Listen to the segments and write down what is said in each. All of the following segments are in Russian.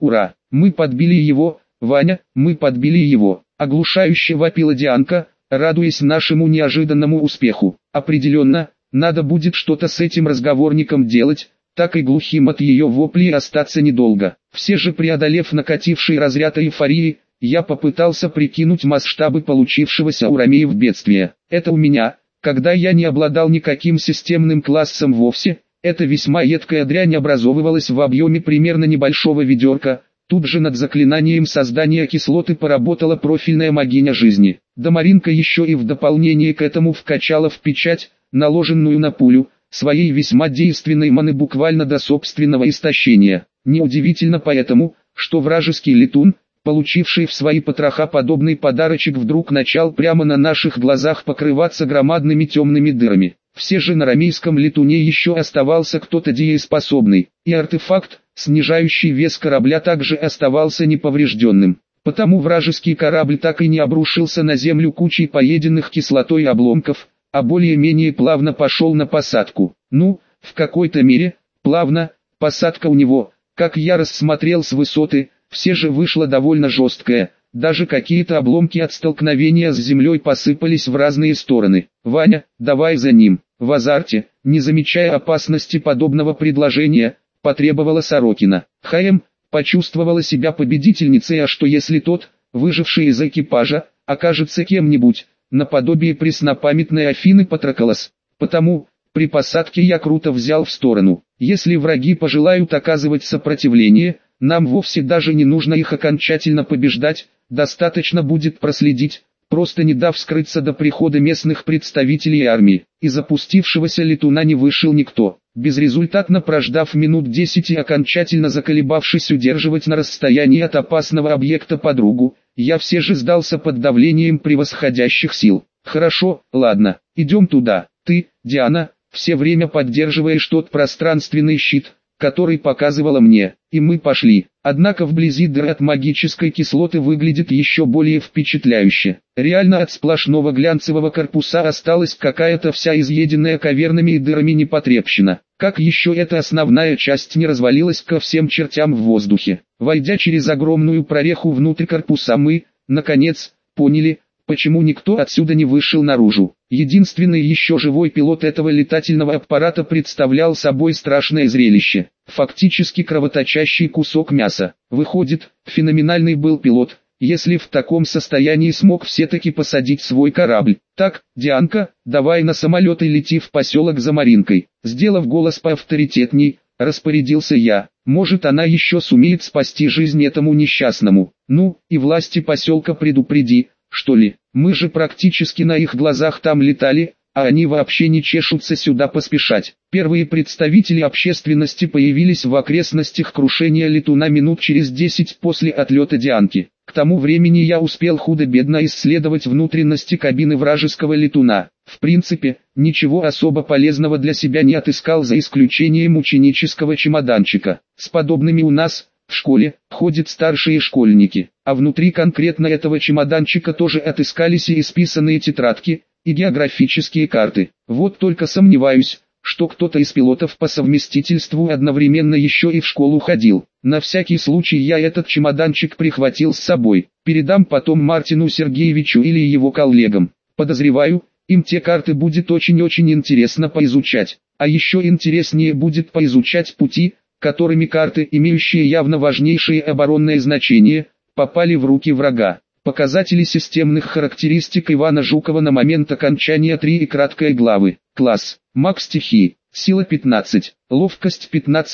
Ура! Мы подбили его, Ваня, мы подбили его! Оглушающе вопила Дианка, радуясь нашему неожиданному успеху. Определенно, надо будет что-то с этим разговорником делать, так и глухим от ее воплей остаться недолго. Все же преодолев накативший разряд эйфории, я попытался прикинуть масштабы получившегося у ромеев бедствия. Это у меня, когда я не обладал никаким системным классом вовсе, эта весьма едкая дрянь образовывалась в объеме примерно небольшого ведерка. Тут же над заклинанием создания кислоты поработала профильная магиня жизни. Да Маринка еще и в дополнение к этому вкачала в печать, наложенную на пулю, своей весьма действенной маны буквально до собственного истощения. Неудивительно поэтому, что вражеский летун, получивший в свои потроха подобный подарочек, вдруг начал прямо на наших глазах покрываться громадными темными дырами. Все же на ромейском летуне еще оставался кто-то дееспособный, и артефакт, снижающий вес корабля, также оставался неповрежденным. Потому вражеский корабль так и не обрушился на землю кучей поеденных кислотой обломков, а более-менее плавно пошел на посадку. Ну, в какой-то мере, плавно, посадка у него, как я рассмотрел с высоты, все же вышла довольно жесткая. Даже какие-то обломки от столкновения с землей посыпались в разные стороны. «Ваня, давай за ним!» В азарте, не замечая опасности подобного предложения, потребовала Сорокина. ХМ почувствовала себя победительницей, а что если тот, выживший из экипажа, окажется кем-нибудь, наподобие преснопамятной Афины Патроколос. Потому, при посадке я круто взял в сторону. Если враги пожелают оказывать сопротивление, нам вовсе даже не нужно их окончательно побеждать, достаточно будет проследить, просто не дав скрыться до прихода местных представителей армии. Из запустившегося летуна не вышел никто. Безрезультатно прождав минут 10 и окончательно заколебавшись удерживать на расстоянии от опасного объекта подругу, я все же сдался под давлением превосходящих сил. «Хорошо, ладно, идем туда. Ты, Диана, все время поддерживаешь тот пространственный щит, который показывала мне, и мы пошли». Однако вблизи дыра от магической кислоты выглядит еще более впечатляюще. Реально от сплошного глянцевого корпуса осталась какая-то вся изъеденная кавернами и дырами непотребщина. Как еще эта основная часть не развалилась ко всем чертям в воздухе. Войдя через огромную прореху внутрь корпуса, мы, наконец, поняли, почему никто отсюда не вышел наружу. Единственный еще живой пилот этого летательного аппарата представлял собой страшное зрелище. Фактически кровоточащий кусок мяса. Выходит, феноменальный был пилот, если в таком состоянии смог все-таки посадить свой корабль. «Так, Дианка, давай на самолет и лети в поселок за Маринкой». Сделав голос поавторитетней, распорядился я. Может, она еще сумеет спасти жизнь этому несчастному. Ну, и власти поселка предупреди, что ли. Мы же практически на их глазах там летали, а они вообще не чешутся сюда поспешать. Первые представители общественности появились в окрестностях крушения летуна минут через 10 после отлета Дианки. К тому времени я успел худо-бедно исследовать внутренности кабины вражеского летуна. В принципе, ничего особо полезного для себя не отыскал, за исключением ученического чемоданчика. С подобными у нас, в школе, ходят старшие школьники, а внутри конкретно этого чемоданчика тоже отыскались и исписанные тетрадки, и географические карты. Вот только сомневаюсь, что кто-то из пилотов по совместительству одновременно еще и в школу ходил. На всякий случай я этот чемоданчик прихватил с собой, передам потом Мартину Сергеевичу или его коллегам. Подозреваю, им те карты будет очень-очень интересно поизучать, а еще интереснее будет поизучать пути, которыми карты, имеющие явно важнейшее оборонное значение, попали в руки врага. Показатели системных характеристик Ивана Жукова на момент окончания 3 и краткой главы. Класс. Маг стихии. Сила 15. Ловкость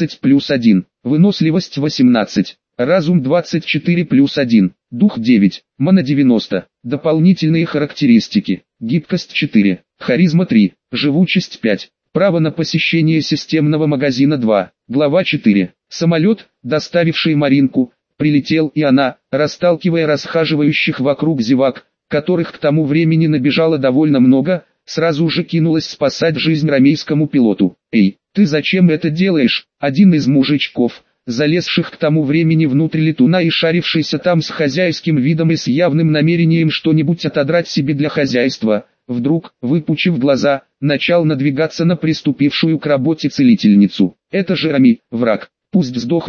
15+1. Выносливость 18. Разум 24+1. Дух 9. Мана 90. Дополнительные характеристики. Гибкость 4. Харизма 3. Живучесть 5. Право на посещение системного магазина 2. Глава 4. Самолет, доставивший Маринку, прилетел, и она, расталкивая расхаживающих вокруг зевак, которых к тому времени набежало довольно много, сразу же кинулась спасать жизнь ромейскому пилоту. «Эй, ты зачем это делаешь?» Один из мужичков, залезших к тому времени внутрь летуна и шарившийся там с хозяйским видом и с явным намерением что-нибудь отодрать себе для хозяйства, вдруг, выпучив глаза, начал надвигаться на приступившую к работе целительницу. «Это же Роми, враг, пусть сдохнет,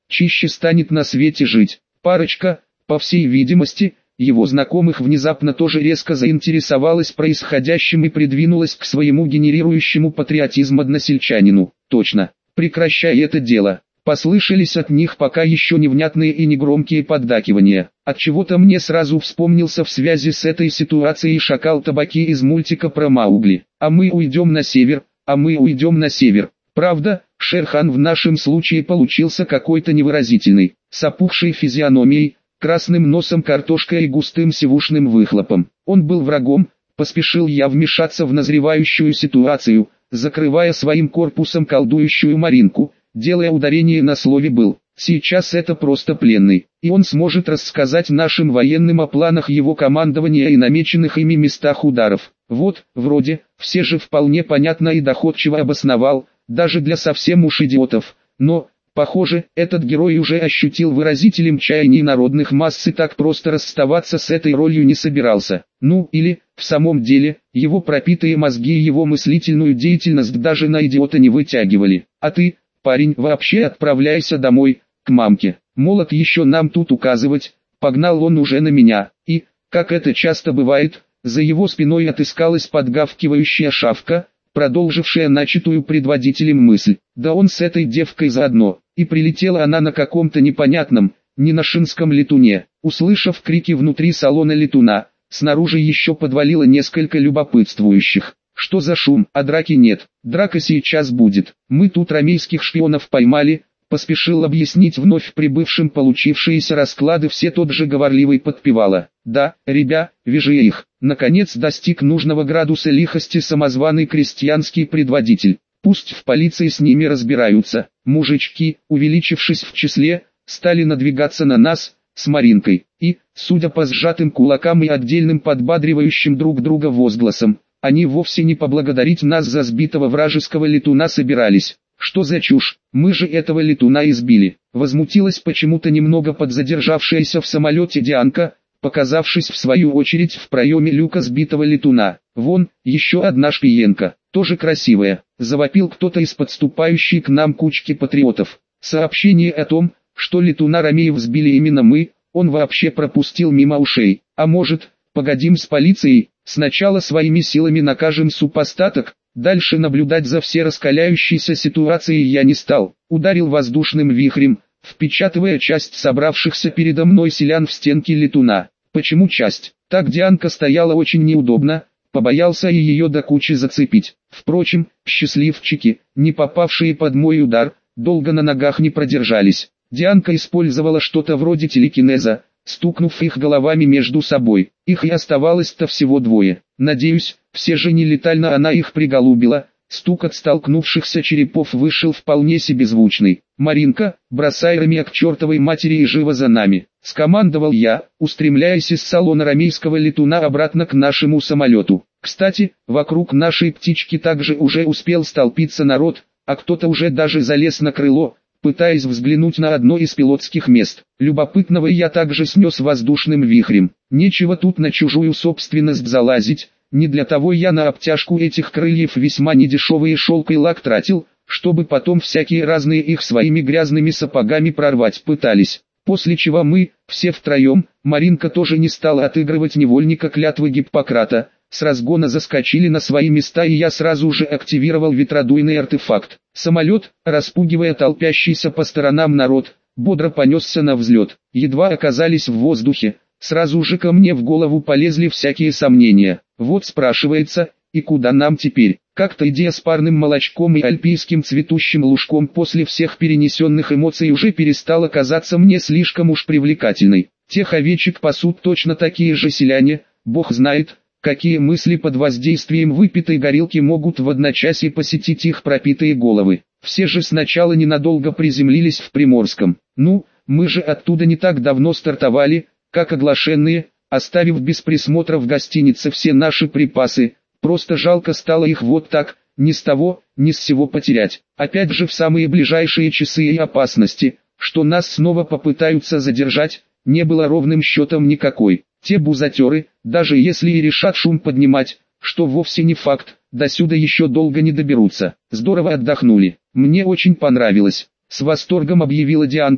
чище станет на свете жить. Парочка, по всей видимости, его знакомых внезапно тоже резко заинтересовалась происходящим и придвинулась к своему генерирующему патриотизм односельчанину. Точно, прекращай это дело. Послышались от них пока еще невнятные и негромкие поддакивания. Отчего-то мне сразу вспомнился в связи с этой ситуацией шакал Табаки из мультика про Маугли. А мы уйдем на север, а мы уйдем на север. Правда, Шерхан в нашем случае получился какой-то невыразительный, с опухшей физиономией, красным носом картошкой и густым сивушным выхлопом. Он был врагом, поспешил я вмешаться в назревающую ситуацию, закрывая своим корпусом колдующую Маринку, делая ударение на слове «был». Сейчас это просто пленный, и он сможет рассказать нашим военным о планах его командования и намеченных ими местах ударов. Вот, вроде, все же вполне понятно и доходчиво обосновал, даже для совсем уж идиотов, но, похоже, этот герой уже ощутил выразителем чаяний народных масс и так просто расставаться с этой ролью не собирался. Ну, или, в самом деле, его пропитые мозги и его мыслительную деятельность даже на идиота не вытягивали. А ты, парень, вообще отправляйся домой, к мамке. Молод еще нам тут указывать, погнал он уже на меня, и, как это часто бывает, за его спиной отыскалась подгавкивающая шавка, продолжившая начатую предводителем мысль. Да он с этой девкой заодно, и прилетела она на каком-то непонятном, ненашинском летуне. Услышав крики внутри салона летуна, снаружи еще подвалило несколько любопытствующих. Что за шум? А драки нет. Драка сейчас будет. Мы тут ромейских шпионов поймали, поспешил объяснить вновь прибывшим получившиеся расклады все тот же говорливый подпевала. Да, ребя, вижу я их. Наконец достиг нужного градуса лихости самозваный крестьянский предводитель. Пусть в полиции с ними разбираются. Мужички, увеличившись в числе, стали надвигаться на нас, с Маринкой. И, судя по сжатым кулакам и отдельным подбадривающим друг друга возгласам, они вовсе не поблагодарить нас за сбитого вражеского летуна собирались. Что за чушь, мы же этого летуна избили. Возмутилась почему-то немного подзадержавшаяся в самолете Дианка, показавшись в свою очередь в проеме люка сбитого летуна. Вон, еще одна шпиенка, тоже красивая. Завопил кто-то из подступающей к нам кучки патриотов. Сообщение о том, что летуна ромеев сбили именно мы, он вообще пропустил мимо ушей. А может, погодим с полицией, сначала своими силами накажем супостаток. Дальше наблюдать за все раскаляющейся ситуацией я не стал. Ударил воздушным вихрем, впечатывая часть собравшихся передо мной селян в стенки летуна. Почему часть? Так Дианка стояла очень неудобно, побоялся и ее до кучи зацепить. Впрочем, счастливчики, не попавшие под мой удар, долго на ногах не продержались. Дианка использовала что-то вроде телекинеза, стукнув их головами между собой. Их и оставалось-то всего двое. Надеюсь, все же не летально она их приголубила. Стук от столкнувшихся черепов вышел вполне себе звучный. «Маринка, бросай ромея к чертовой матери и живо за нами!» — скомандовал я, устремляясь из салона ромейского летуна обратно к нашему самолету. Кстати, вокруг нашей птички также уже успел столпиться народ, а кто-то уже даже залез на крыло, пытаясь взглянуть на одно из пилотских мест. Любопытного я также снес воздушным вихрем. Нечего тут на чужую собственность залазить, не для того я на обтяжку этих крыльев весьма недешевый шелк и лак тратил, чтобы потом всякие разные их своими грязными сапогами прорвать пытались. После чего мы, все втроем, Маринка тоже не стала отыгрывать невольника клятвы Гиппократа, с разгона заскочили на свои места и я сразу же активировал ветродуйный артефакт. Самолет, распугивая толпящийся по сторонам народ, бодро понесся на взлет. Едва оказались в воздухе, сразу же ко мне в голову полезли всякие сомнения. Вот спрашивается, и куда нам теперь? Как-то идея с парным молочком и альпийским цветущим лужком после всех перенесенных эмоций уже перестала казаться мне слишком уж привлекательной. Тех овечек пасут точно такие же селяне, бог знает, какие мысли под воздействием выпитой горилки могут в одночасье посетить их пропитые головы. Все же сначала ненадолго приземлились в Приморском. Ну, мы же оттуда не так давно стартовали, как оглашенные, оставив без присмотра в гостинице все наши припасы. Просто жалко стало их вот так, ни с того, ни с сего потерять. Опять же в самые ближайшие часы и опасности, что нас снова попытаются задержать, не было ровным счетом никакой. Те бузатеры, даже если и решат шум поднимать, что вовсе не факт, до сюда еще долго не доберутся. Здорово отдохнули. Мне очень понравилось. С восторгом объявила Дианка,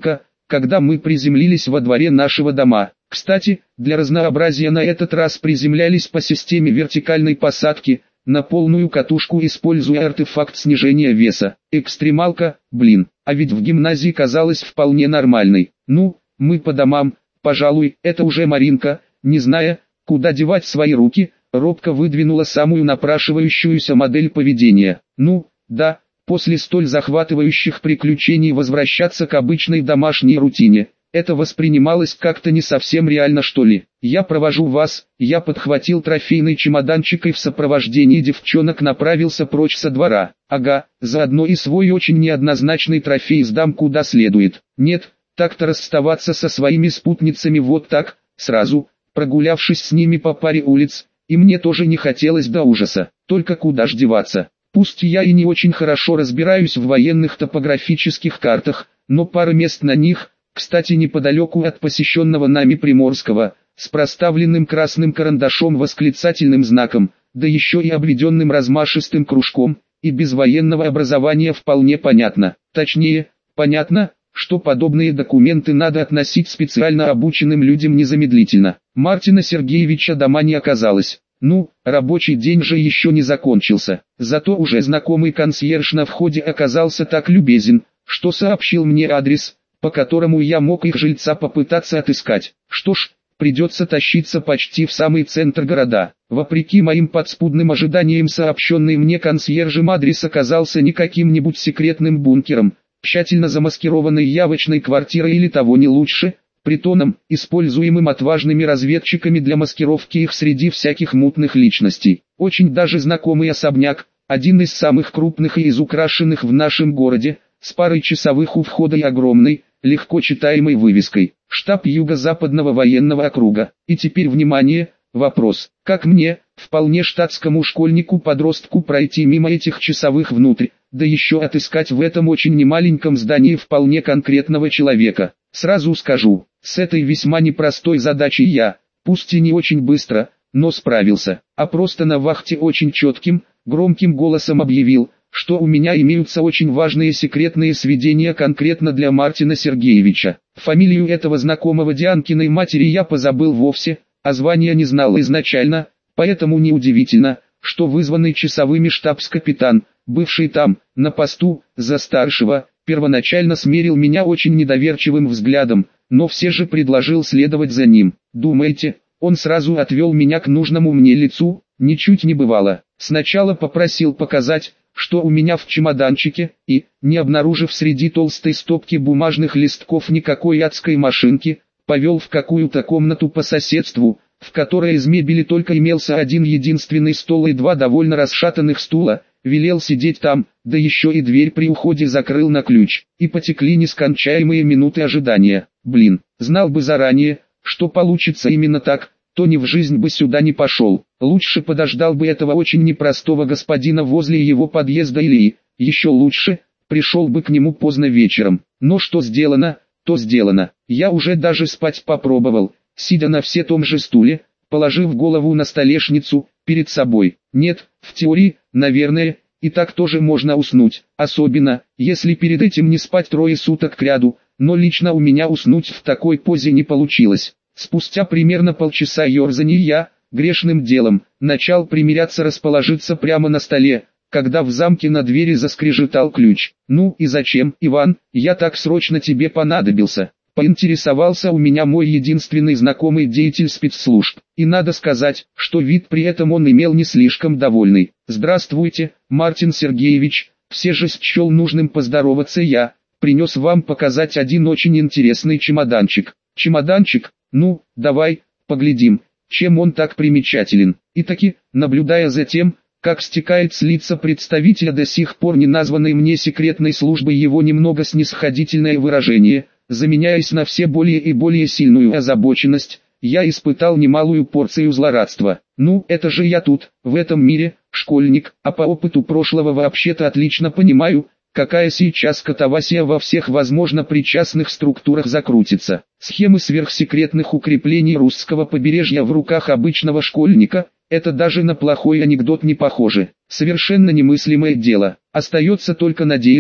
когда мы приземлились во дворе нашего дома. Кстати, для разнообразия на этот раз приземлялись по системе вертикальной посадки, на полную катушку используя артефакт снижения веса. Экстремалка, блин, а ведь в гимназии казалась вполне нормальной. Ну, мы по домам, пожалуй, это уже Маринка, не зная, куда девать свои руки, робко выдвинула самую напрашивающуюся модель поведения. Ну, да, после столь захватывающих приключений возвращаться к обычной домашней рутине. Это воспринималось как-то не совсем реально, что ли. Я провожу вас, я подхватил трофейный чемоданчик и в сопровождении девчонок направился прочь со двора. Ага, заодно и свой очень неоднозначный трофей сдам куда следует. Нет, так-то расставаться со своими спутницами вот так, сразу, прогулявшись с ними по паре улиц, и мне тоже не хотелось до ужаса. Только куда ж деваться? Пусть я и не очень хорошо разбираюсь в военных топографических картах, но пара мест на них, кстати, неподалеку от посещенного нами Приморского, с проставленным красным карандашом восклицательным знаком, да еще и обведенным размашистым кружком, и без военного образования вполне понятно. Точнее, понятно, что подобные документы надо относить специально обученным людям незамедлительно. Мартина Сергеевича дома не оказалось. Ну, рабочий день же еще не закончился. Зато уже знакомый консьерж на входе оказался так любезен, что сообщил мне адрес, по которому я мог их жильца попытаться отыскать. Что ж, придется тащиться почти в самый центр города. Вопреки моим подспудным ожиданиям, сообщенный мне консьержем адрес оказался не каким-нибудь секретным бункером, тщательно замаскированной явочной квартирой или того не лучше, притоном, используемым отважными разведчиками для маскировки их среди всяких мутных личностей. Очень даже знакомый особняк, один из самых крупных и изукрашенных в нашем городе, с парой часовых у входа и огромной, легко читаемой вывеской «Штаб Юго-Западного военного округа». И теперь внимание, вопрос: как мне, вполне штатскому школьнику-подростку, пройти мимо этих часовых внутрь, да еще отыскать в этом очень немаленьком здании вполне конкретного человека? Сразу скажу, с этой весьма непростой задачей я, пусть и не очень быстро, но справился, а просто на вахте очень четким, громким голосом объявил, что у меня имеются очень важные секретные сведения конкретно для Мартина Сергеевича. Фамилию этого знакомого Дианкиной матери я позабыл вовсе, а звания не знал изначально, поэтому неудивительно, что вызванный часовыми штабс-капитан, бывший там, на посту, за старшего, первоначально смерил меня очень недоверчивым взглядом, но все же предложил следовать за ним. Думаете, он сразу отвел меня к нужному мне лицу? Ничуть не бывало. Сначала попросил показать, что у меня в чемоданчике, и, не обнаружив среди толстой стопки бумажных листков никакой адской машинки, повел в какую-то комнату по соседству, в которой из мебели только имелся один единственный стол и два довольно расшатанных стула, велел сидеть там, да еще и дверь при уходе закрыл на ключ, и потекли нескончаемые минуты ожидания. Блин, знал бы заранее, что получится именно так, то ни в жизнь бы сюда не пошел. Лучше подождал бы этого очень непростого господина возле его подъезда или, еще лучше, пришел бы к нему поздно вечером. Но что сделано, то сделано. Я уже даже спать попробовал, сидя на все том же стуле, положив голову на столешницу, перед собой. Нет, в теории, наверное, и так тоже можно уснуть, особенно, если перед этим не спать 3 суток кряду, но лично у меня уснуть в такой позе не получилось. Спустя примерно полчаса ерзания я, грешным делом, начал примиряться расположиться прямо на столе, когда в замке на двери заскрежетал ключ. «Ну и зачем, Иван, я так срочно тебе понадобился?» Поинтересовался у меня мой единственный знакомый деятель спецслужб. И надо сказать, что вид при этом он имел не слишком довольный. «Здравствуйте, Мартин Сергеевич, все же счел нужным поздороваться я. Принес вам показать один очень интересный чемоданчик». «Чемоданчик? Ну, давай, поглядим, чем он так примечателен». И таки, наблюдая за тем, как стекает с лица представителя до сих пор не названной мне секретной службы его немного снисходительное выражение, заменяясь на все более и более сильную озабоченность, я испытал немалую порцию злорадства. Ну, это же я тут, в этом мире, школьник, а по опыту прошлого вообще-то отлично понимаю, какая сейчас катавасия во всех возможно причастных структурах закрутится. Схемы сверхсекретных укреплений русского побережья в руках обычного школьника – это даже на плохой анекдот не похоже. Совершенно немыслимое дело. Остается только надеяться,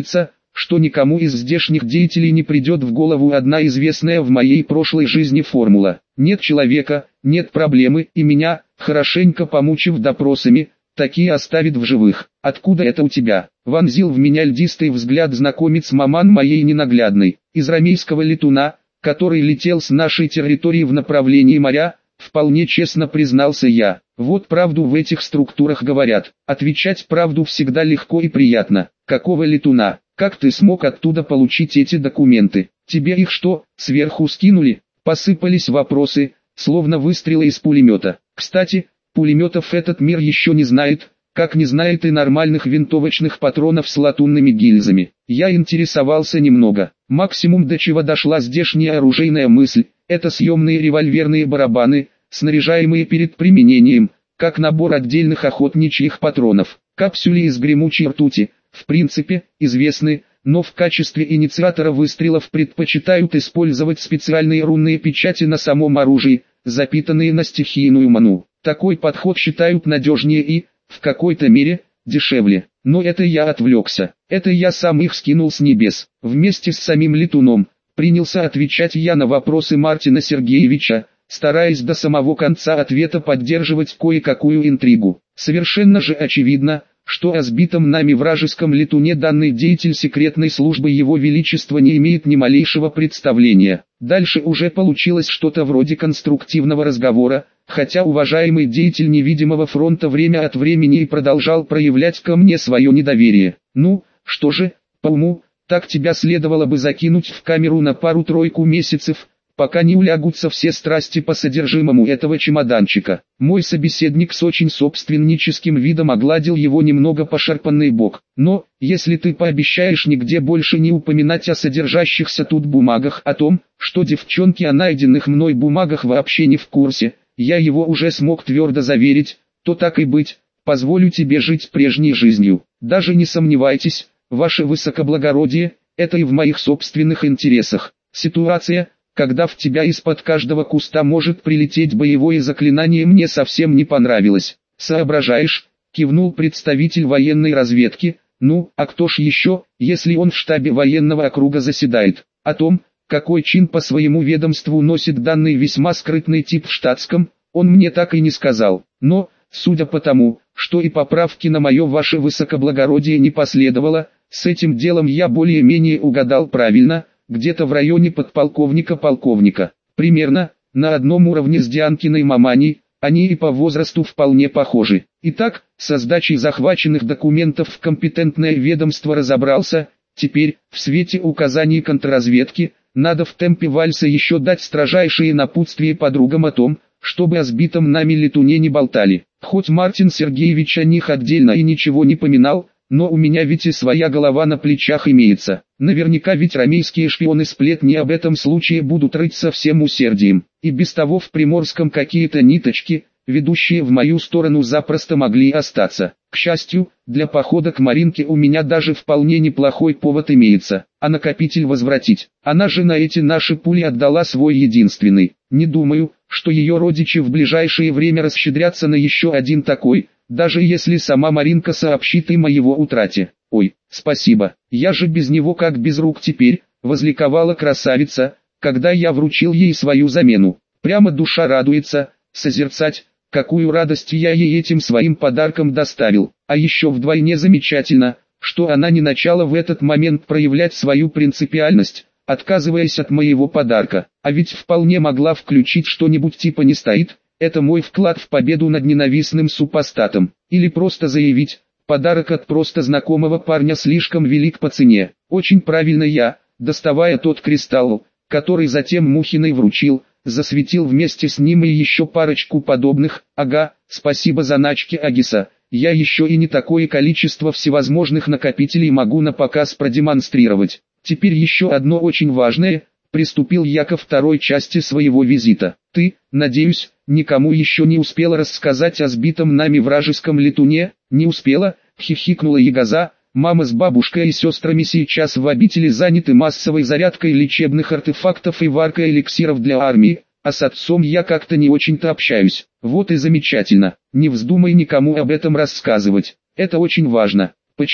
что никому из здешних деятелей не придет в голову одна известная в моей прошлой жизни формула. Нет человека, нет проблемы, и меня, хорошенько помучив допросами, такие оставит в живых. Откуда это у тебя? Вонзил в меня льдистый взгляд знакомец маман моей ненаглядной. Из рамейского летуна, который летел с нашей территории в направлении моря, вполне честно признался я. Вот правду в этих структурах говорят. Отвечать правду всегда легко и приятно. Какого летуна? Как ты смог оттуда получить эти документы? Тебе их что, сверху скинули? Посыпались вопросы, словно выстрелы из пулемета. Кстати, пулеметов этот мир еще не знает, как не знает и нормальных винтовочных патронов с латунными гильзами. Я интересовался немного. Максимум до чего дошла здешняя оружейная мысль, это съемные револьверные барабаны, снаряжаемые перед применением, как набор отдельных охотничьих патронов. Капсюли из гремучей ртути, в принципе, известны, но в качестве инициатора выстрелов предпочитают использовать специальные рунные печати на самом оружии, запитанные на стихийную ману. Такой подход считают надежнее и, в какой-то мере, дешевле. Но это я отвлекся. Это я сам их скинул с небес. Вместе с самим летуном принялся отвечать я на вопросы Мартина Сергеевича, стараясь до самого конца ответа поддерживать кое-какую интригу. Совершенно же очевидно, что о сбитом нами вражеском летуне данный деятель секретной службы Его Величества не имеет ни малейшего представления. Дальше уже получилось что-то вроде конструктивного разговора, хотя уважаемый деятель невидимого фронта время от времени и продолжал проявлять ко мне свое недоверие. Ну, что же, по уму, так тебя следовало бы закинуть в камеру на пару-тройку месяцев, пока не улягутся все страсти по содержимому этого чемоданчика. Мой собеседник с очень собственническим видом огладил его немного пошарпанный бок. Но, если ты пообещаешь нигде больше не упоминать о содержащихся тут бумагах, о том, что девчонки о найденных мной бумагах вообще не в курсе, я его уже смог твердо заверить, то так и быть, позволю тебе жить прежней жизнью. Даже не сомневайтесь, ваше высокоблагородие, это и в моих собственных интересах. Ситуация, когда в тебя из-под каждого куста может прилететь боевое заклинание, мне совсем не понравилось. Соображаешь? Кивнул представитель военной разведки. Ну, а кто ж еще, если он в штабе военного округа заседает? О том, какой чин по своему ведомству носит данный весьма скрытный тип в штатском, он мне так и не сказал. Но, судя по тому, что и поправки на мое ваше высокоблагородие не последовало, с этим делом я более-менее угадал правильно, где-то в районе подполковника-полковника. Примерно, на одном уровне с Дианкиной маманей, они и по возрасту вполне похожи. Итак, со сдачей захваченных документов в компетентное ведомство разобрался, теперь, в свете указаний контрразведки, надо в темпе вальса еще дать строжайшие напутствия подругам о том, чтобы о сбитом нами летуне не болтали. Хоть Мартин Сергеевич о них отдельно и ничего не поминал, но у меня ведь и своя голова на плечах имеется. Наверняка ведь рамейские шпионы-сплетни об этом случае будут рыть со всем усердием. И без того в Приморском какие-то ниточки, ведущие в мою сторону, запросто могли остаться. К счастью, для похода к Маринке у меня даже вполне неплохой повод имеется. А накопитель возвратить. Она же на эти наши пули отдала свой единственный. Не думаю, что ее родичи в ближайшее время расщедрятся на еще один такой, даже если сама Маринка сообщит им о его утрате. Ой, спасибо, я же без него как без рук теперь, возликовала красавица, когда я вручил ей свою замену. Прямо душа радуется, созерцать, какую радость я ей этим своим подарком доставил. А еще вдвойне замечательно, что она не начала в этот момент проявлять свою принципиальность, отказываясь от моего подарка. А ведь вполне могла включить что-нибудь типа «не стоит», это мой вклад в победу над ненавистным супостатом. Или просто заявить, подарок от просто знакомого парня слишком велик по цене. Очень правильно я, доставая тот кристалл, который затем Мухиной вручил, засветил вместе с ним и еще парочку подобных. Ага, спасибо заначки Агиса. Я еще и не такое количество всевозможных накопителей могу на показ продемонстрировать. Теперь еще одно очень важное. Приступил я ко второй части своего визита. Ты, надеюсь, никому еще не успела рассказать о сбитом нами вражеском летуне? Не успела, хихикнула Ягоза. Мама с бабушкой и сестрами сейчас в обители заняты массовой зарядкой лечебных артефактов и варкой эликсиров для армии, а с отцом я как-то не очень-то общаюсь. Вот и замечательно, не вздумай никому об этом рассказывать, это очень важно. Почему?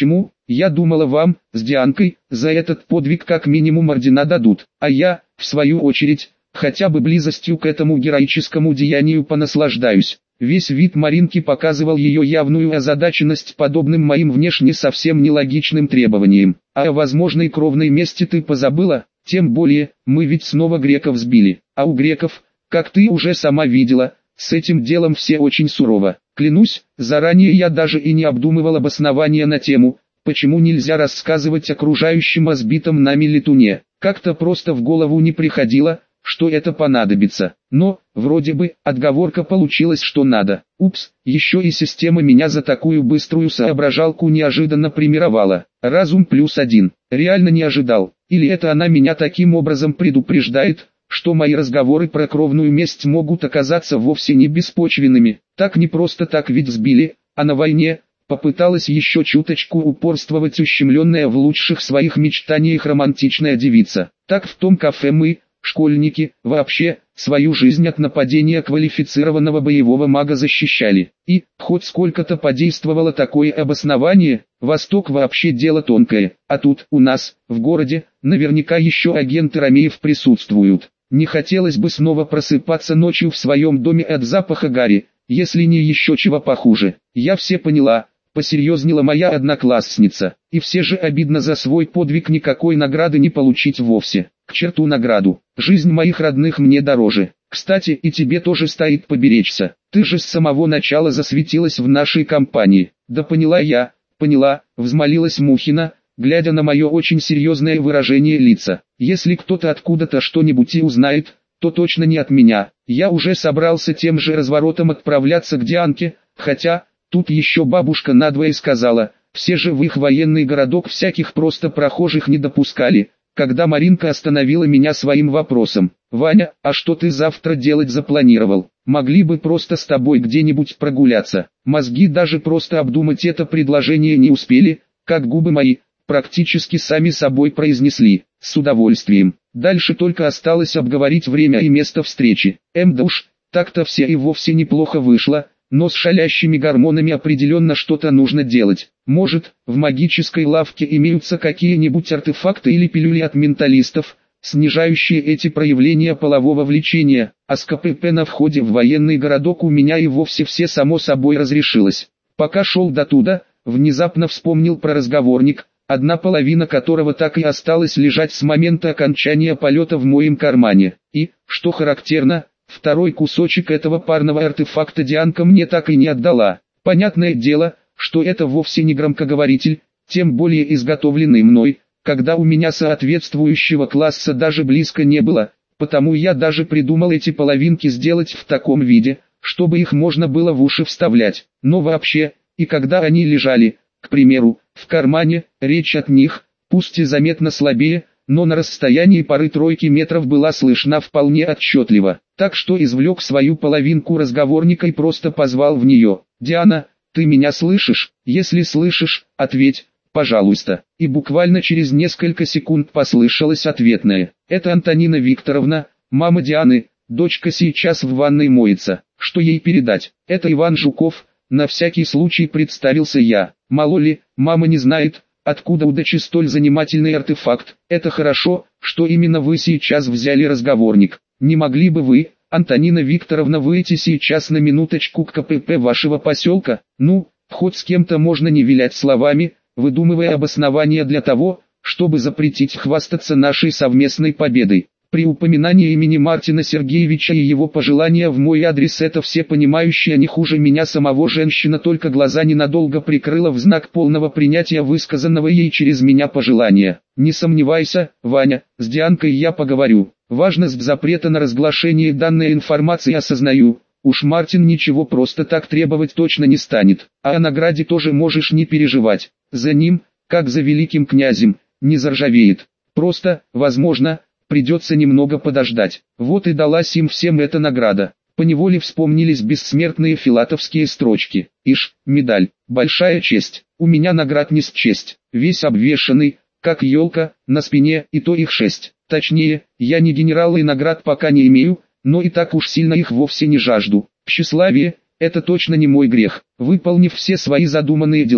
Я думала, вам, с Дианкой, за этот подвиг как минимум ордена дадут, а я, в свою очередь, хотя бы близостью к этому героическому деянию понаслаждаюсь». Весь вид Маринки показывал ее явную озадаченность подобным моим внешне совсем нелогичным требованиям. «А о возможной кровной мести ты позабыла? Тем более, мы ведь снова греков сбили, а у греков, как ты уже сама видела, с этим делом все очень сурово. Клянусь, заранее я даже и не обдумывал обоснования на тему, почему нельзя рассказывать окружающим о сбитом нами летуне. Как-то просто в голову не приходило, что это понадобится. Но, вроде бы, отговорка получилась что надо. Упс, еще и система меня за такую быструю соображалку неожиданно премировала. Разум +1. Реально не ожидал. Или это она меня таким образом предупреждает, что мои разговоры про кровную месть могут оказаться вовсе не беспочвенными. Так не просто так ведь сбили, а на войне. Попыталась еще чуточку упорствовать ущемленная в лучших своих мечтаниях романтичная девица. Так в том кафе мы, школьники, вообще, свою жизнь от нападения квалифицированного боевого мага защищали. И, хоть сколько-то подействовало такое обоснование, Восток вообще дело тонкое. А тут, у нас, в городе, наверняка еще агенты Ромеев присутствуют. Не хотелось бы снова просыпаться ночью в своем доме от запаха гари, если не еще чего похуже. Я все поняла. Посерьезнела моя одноклассница, и все же обидно за свой подвиг никакой награды не получить вовсе. К черту награду, жизнь моих родных мне дороже. Кстати, и тебе тоже стоит поберечься, ты же с самого начала засветилась в нашей компании. Да поняла я, поняла, взмолилась Мухина, глядя на мое очень серьезное выражение лица. Если кто-то откуда-то что-нибудь и узнает, то точно не от меня. Я уже собрался тем же разворотом отправляться к Дианке, хотя... Тут еще бабушка надвое сказала, все же в их военный городок всяких просто прохожих не допускали, когда Маринка остановила меня своим вопросом. «Ваня, а что ты завтра делать запланировал? Могли бы просто с тобой где-нибудь прогуляться». Мозги даже просто обдумать это предложение не успели, как губы мои, практически сами собой произнесли, с удовольствием. Дальше только осталось обговорить время и место встречи. Да уж, так-то все и вовсе неплохо вышло. Но с шалящими гормонами определенно что-то нужно делать. Может, в магической лавке имеются какие-нибудь артефакты или пилюли от менталистов, снижающие эти проявления полового влечения, а с КПП на входе в военный городок у меня и вовсе все само собой разрешилось. Пока шел до туда, внезапно вспомнил про разговорник, одна половина которого так и осталась лежать с момента окончания полета в моем кармане. И, что характерно, второй кусочек этого парного артефакта Дианка мне так и не отдала. Понятное дело, что это вовсе не громкоговоритель, тем более изготовленный мной, когда у меня соответствующего класса даже близко не было, потому я даже придумал эти половинки сделать в таком виде, чтобы их можно было в уши вставлять. Но вообще, и когда они лежали, к примеру, в кармане, речь от них, пусть и заметно слабее, но на расстоянии пары-тройки метров была слышна вполне отчетливо. Так что извлек свою половинку разговорника и просто позвал в нее. «Диана, ты меня слышишь? Если слышишь, ответь, пожалуйста». И буквально через несколько секунд послышалось ответное. «Это Антонина Викторовна, мама Дианы, дочка сейчас в ванной моется. Что ей передать?» «Это Иван Жуков», на всякий случай представился я. Мало ли, мама не знает, откуда у дочи столь занимательный артефакт. Это хорошо, что именно вы сейчас взяли разговорник. Не могли бы вы, Антонина Викторовна, выйти сейчас на минуточку к КПП вашего поселка? Ну, хоть с кем-то можно не вилять словами, выдумывая обоснования для того, чтобы запретить хвастаться нашей совместной победой. При упоминании имени Мартина Сергеевича и его пожелания в мой адрес это все понимающие не хуже меня самого женщина только глаза ненадолго прикрыла в знак полного принятия высказанного ей через меня пожелания. «Не сомневайся, Ваня, с Дианкой я поговорю. Важность запрета на разглашение данной информации осознаю. Уж Мартин ничего просто так требовать точно не станет. А о награде тоже можешь не переживать. За ним, как за великим князем, не заржавеет. Просто, возможно, придется немного подождать». Вот и далась им всем эта награда. Поневоле вспомнились бессмертные филатовские строчки. Ишь, медаль, большая честь, у меня наград не счесть, весь обвешанный, как елка, на спине, и то их 6. Точнее, я не генерал и наград пока не имею, но и так уж сильно их вовсе не жажду. Тщеславие, это точно не мой грех. Выполнив все свои задуманные дела,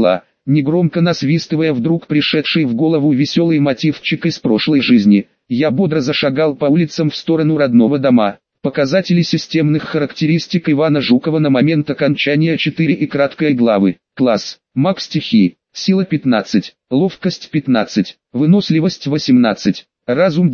негромко насвистывая вдруг пришедший в голову веселый мотивчик из прошлой жизни, я бодро зашагал по улицам в сторону родного дома. Показатели системных характеристик Ивана Жукова на момент окончания 4 и краткой главы. Класс. Маг стихии. Сила 15. Ловкость 15. Выносливость 18. Разум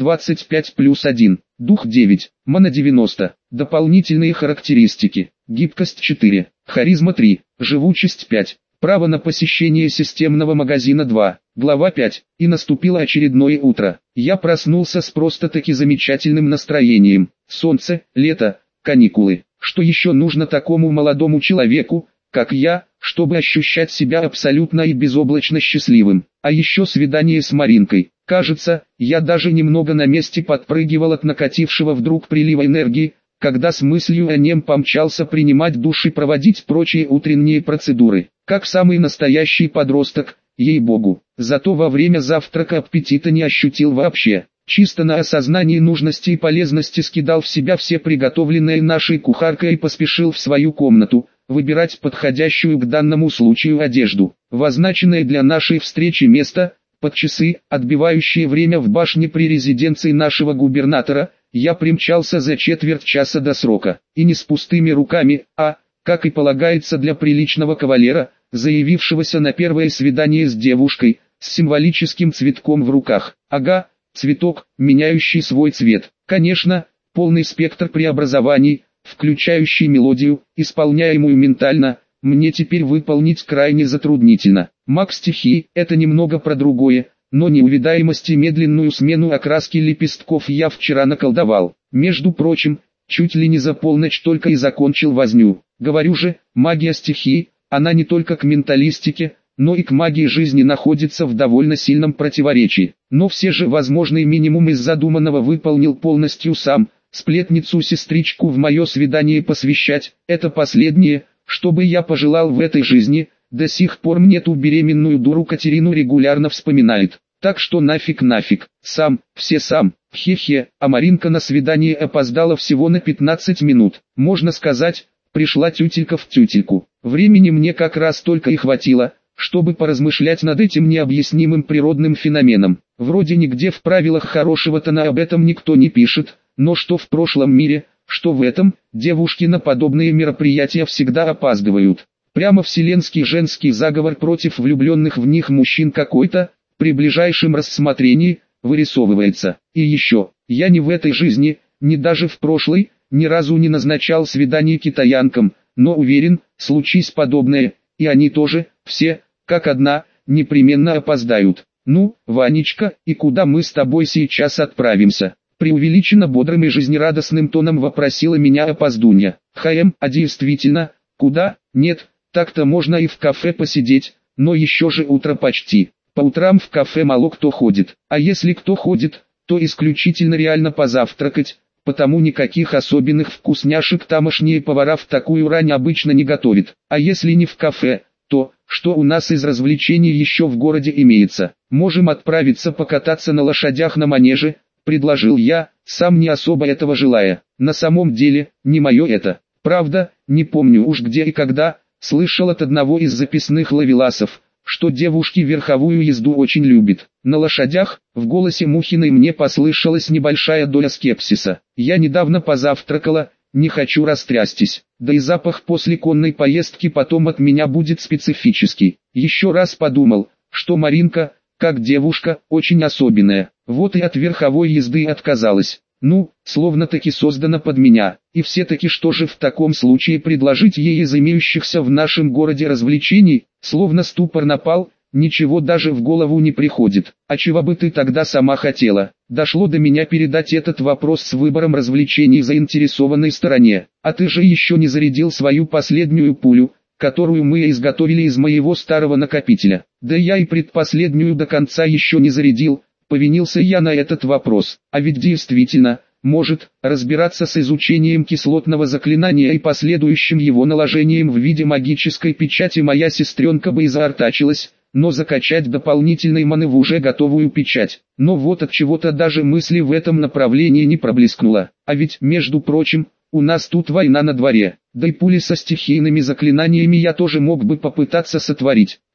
25+1. Дух 9. Мана 90. Дополнительные характеристики. Гибкость 4. Харизма 3. Живучесть 5. Право на посещение системного магазина 2. Глава 5. И наступило очередное утро. Я проснулся с просто-таки замечательным настроением. Солнце, лето, каникулы. Что еще нужно такому молодому человеку, как я, чтобы ощущать себя абсолютно и безоблачно счастливым? А еще свидание с Маринкой. Кажется, я даже немного на месте подпрыгивал от накатившего вдруг прилива энергии, когда с мыслью о нем помчался принимать душ и проводить прочие утренние процедуры. Как самый настоящий подросток, ей-богу. Зато во время завтрака аппетита не ощутил вообще. Чисто на осознании нужности и полезности скидал в себя все приготовленные нашей кухаркой и поспешил в свою комнату, выбирать подходящую к данному случаю одежду. В означенное для нашей встречи место, под часы, отбивающие время в башне при резиденции нашего губернатора, я примчался за четверть часа до срока. И не с пустыми руками, а, как и полагается для приличного кавалера, заявившегося на первое свидание с девушкой, с символическим цветком в руках. Ага, цветок, меняющий свой цвет. Конечно, полный спектр преобразований, включающий мелодию, исполняемую ментально, мне теперь выполнить крайне затруднительно. Маг стихии – это немного про другое, но неувидаемость и медленную смену окраски лепестков я вчера наколдовал. Между прочим, чуть ли не за полночь только и закончил возню. Говорю же, магия стихии, она не только к менталистике, но и к магии жизни находится в довольно сильном противоречии. Но все же возможный минимум из задуманного выполнил полностью сам. Сплетницу-сестричку в мое свидание посвящать, это последнее, что бы я пожелал в этой жизни. До сих пор мне ту беременную дуру Катерину регулярно вспоминает. Так что нафиг, сам, все сам, хе-хе, а Маринка на свидание опоздала всего на 15 минут. Можно сказать, пришла тютелька в тютельку. Времени мне как раз только и хватило, чтобы поразмышлять над этим необъяснимым природным феноменом. Вроде нигде в правилах хорошего тона об этом никто не пишет, но что в прошлом мире, что в этом, девушки на подобные мероприятия всегда опаздывают. Прямо вселенский женский заговор против влюбленных в них мужчин какой-то, при ближайшем рассмотрении, вырисовывается. И еще, я ни в этой жизни, ни даже в прошлой, ни разу не назначал свиданий китаянкам, но уверен, случись подобное, и они тоже, все, как одна, непременно опоздают. Ну, Ванечка, и куда мы с тобой сейчас отправимся? Преувеличенно бодрым и жизнерадостным тоном вопросила меня опоздунья. А действительно, куда? Нет, так-то можно и в кафе посидеть, но еще же утро почти. По утрам в кафе мало кто ходит, а если кто ходит, то исключительно реально позавтракать, потому никаких особенных вкусняшек тамошние повара в такую рань обычно не готовят. А если не в кафе, то, что у нас из развлечений еще в городе имеется? Можем отправиться покататься на лошадях на манеже, предложил я, сам не особо этого желая. На самом деле, не мое это. Правда, не помню уж где и когда, слышал от одного из записных ловеласов, что девушки верховую езду очень любят. На лошадях, в голосе Мухиной мне послышалась небольшая доля скепсиса. Я недавно позавтракала, не хочу растрястись. Да и запах после конной поездки потом от меня будет специфический. Еще раз подумал, что Маринка, как девушка, очень особенная. Вот и от верховой езды отказалась. Ну, словно-таки создана под меня. И все-таки что же в таком случае предложить ей из имеющихся в нашем городе развлечений? Словно ступор напал, ничего даже в голову не приходит. А чего бы ты тогда сама хотела? Дошло до меня передать этот вопрос с выбором развлечений заинтересованной стороне. А ты же еще не зарядил свою последнюю пулю, которую мы изготовили из моего старого накопителя. Да я и предпоследнюю до конца еще не зарядил. Повинился я на этот вопрос, а ведь действительно, может, разбираться с изучением кислотного заклинания и последующим его наложением в виде магической печати моя сестренка бы и заортачилась, но закачать дополнительной маны в уже готовую печать. Но вот от чего-то даже мысли в этом направлении не проблескнуло. А ведь, между прочим, у нас тут война на дворе, да и пули со стихийными заклинаниями я тоже мог бы попытаться сотворить.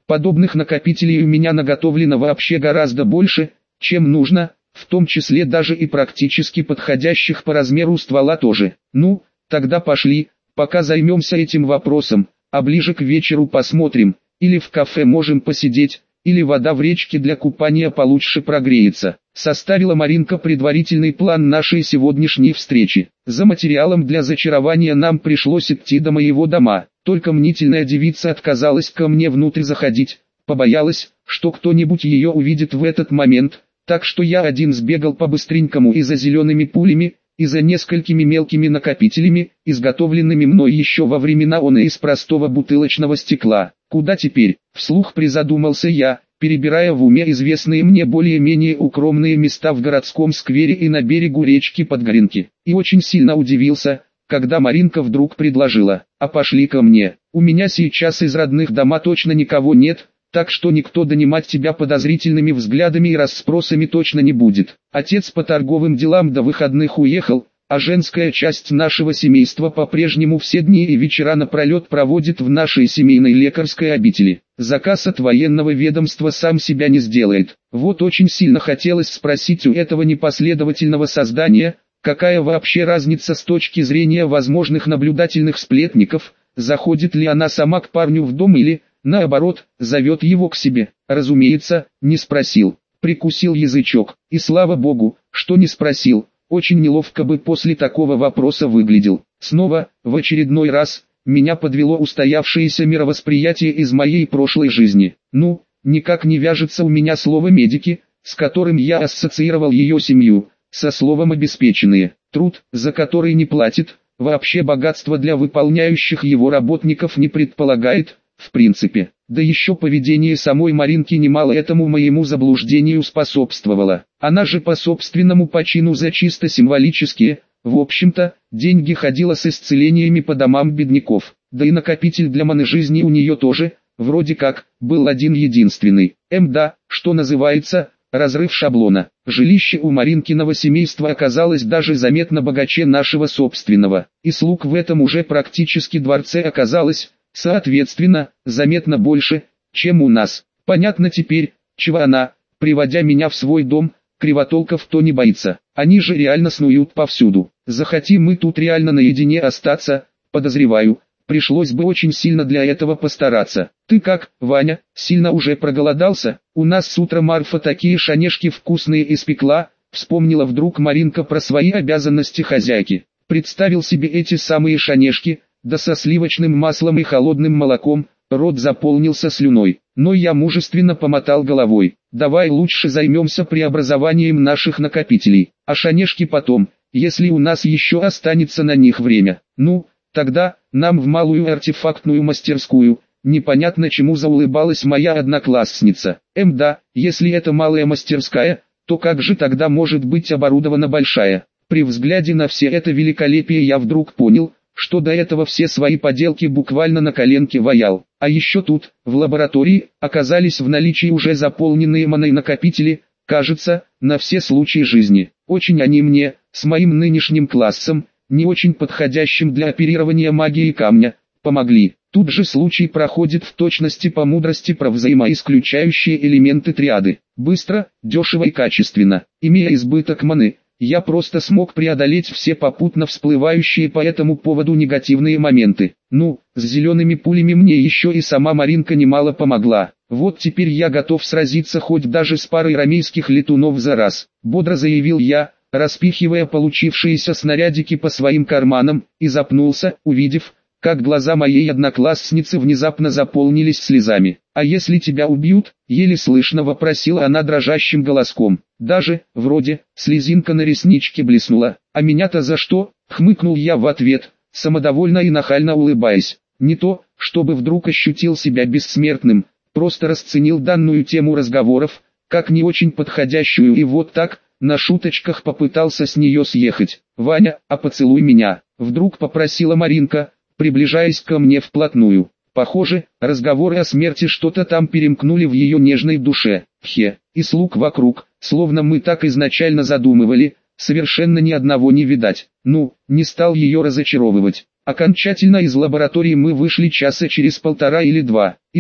Подобных накопителей у меня наготовлено вообще гораздо больше, чем нужно, в том числе даже и практически подходящих по размеру ствола тоже. Ну, тогда пошли, пока займемся этим вопросом, а ближе к вечеру посмотрим, или в кафе можем посидеть, или вода в речке для купания получше прогреется. Составила Маринка предварительный план нашей сегодняшней встречи. За материалом для зачарования нам пришлось идти до моего дома, только мнительная девица отказалась ко мне внутрь заходить, побоялась, что кто-нибудь ее увидит в этот момент, так что я один сбегал по-быстренькому и за зелеными пулями, и за несколькими мелкими накопителями, изготовленными мной еще во времена оно из простого бутылочного стекла. Куда теперь? Вслух призадумался я, перебирая в уме известные мне более-менее укромные места в городском сквере и на берегу речки Подгоренки. И очень сильно удивился, когда Маринка вдруг предложила: «А пошли ко мне, у меня сейчас из родных дома точно никого нет, так что никто донимать тебя подозрительными взглядами и расспросами точно не будет. Отец по торговым делам до выходных уехал, а женская часть нашего семейства по-прежнему все дни и вечера напролет проводит в нашей семейной лекарской обители. Заказ от военного ведомства сам себя не сделает. Вот очень сильно хотелось спросить у этого непоследовательного создания, какая вообще разница с точки зрения возможных наблюдательных сплетников, заходит ли она сама к парню в дом или, наоборот, зовет его к себе. Разумеется, не спросил. Прикусил язычок, и слава богу, что не спросил. Очень неловко бы после такого вопроса выглядел. Снова, в очередной раз, меня подвело устоявшееся мировосприятие из моей прошлой жизни. Ну, никак не вяжется у меня слово «медики», с которым я ассоциировал ее семью, со словом «обеспеченные». Труд, за который не платит, вообще богатство для выполняющих его работников не предполагает, в принципе. Да еще поведение самой Маринки немало этому моему заблуждению способствовало. Она же по собственному почину за чисто символические, в общем-то, деньги ходила с исцелениями по домам бедняков. Да и накопитель для жизни у нее тоже, вроде как, был один-единственный. Да, что называется, разрыв шаблона. Жилище у Маринкиного семейства оказалось даже заметно богаче нашего собственного. И слуг в этом уже практически дворце оказалось, соответственно, заметно больше, чем у нас. Понятно теперь, чего она, приводя меня в свой дом, кривотолков-то не боится. Они же реально снуют повсюду. Захотим мы тут реально наедине остаться, подозреваю, пришлось бы очень сильно для этого постараться. Ты как, Ваня, сильно уже проголодался? У нас с утра Марфа такие шанешки вкусные испекла, вспомнила вдруг Маринка про свои обязанности хозяйки. Представил себе эти самые шанешки, да со сливочным маслом и холодным молоком, рот заполнился слюной. Но я мужественно помотал головой. Давай лучше займемся преобразованием наших накопителей, а шанешки потом, если у нас еще останется на них время. Ну, тогда, нам в малую артефактную мастерскую. Непонятно чему заулыбалась моя одноклассница. Да, если это малая мастерская, то как же тогда может быть оборудована большая? При взгляде на все это великолепие я вдруг понял, что до этого все свои поделки буквально на коленке ваял. А еще тут, в лаборатории, оказались в наличии уже заполненные маной накопители, кажется, на все случаи жизни. Очень они мне, с моим нынешним классом, не очень подходящим для оперирования магией камня, помогли. Тут же случай проходит в точности по мудрости про взаимоисключающие элементы триады. Быстро, дешево и качественно. Имея избыток маны, я просто смог преодолеть все попутно всплывающие по этому поводу негативные моменты. Ну, с зелеными пулями мне еще и сама Маринка немало помогла. Вот теперь я готов сразиться хоть даже с парой рамейских летунов за раз. Бодро заявил я, распихивая получившиеся снарядики по своим карманам, и запнулся, увидев, как глаза моей одноклассницы внезапно заполнились слезами. «А если тебя убьют?» — еле слышно вопросила она дрожащим голоском. Даже, вроде, слезинка на ресничке блеснула. «А меня-то за что?» — хмыкнул я в ответ, самодовольно и нахально улыбаясь. Не то, чтобы вдруг ощутил себя бессмертным, просто расценил данную тему разговоров, как не очень подходящую и вот так, на шуточках попытался с нее съехать. «Ваня, а поцелуй меня!» — вдруг попросила Маринка, приближаясь ко мне вплотную. Похоже, разговоры о смерти что-то там перемкнули в ее нежной душе. И слуг вокруг, словно мы так изначально задумывали, совершенно ни одного не видать. Ну, не стал ее разочаровывать. Окончательно из лаборатории мы вышли часа через полтора или два. И то,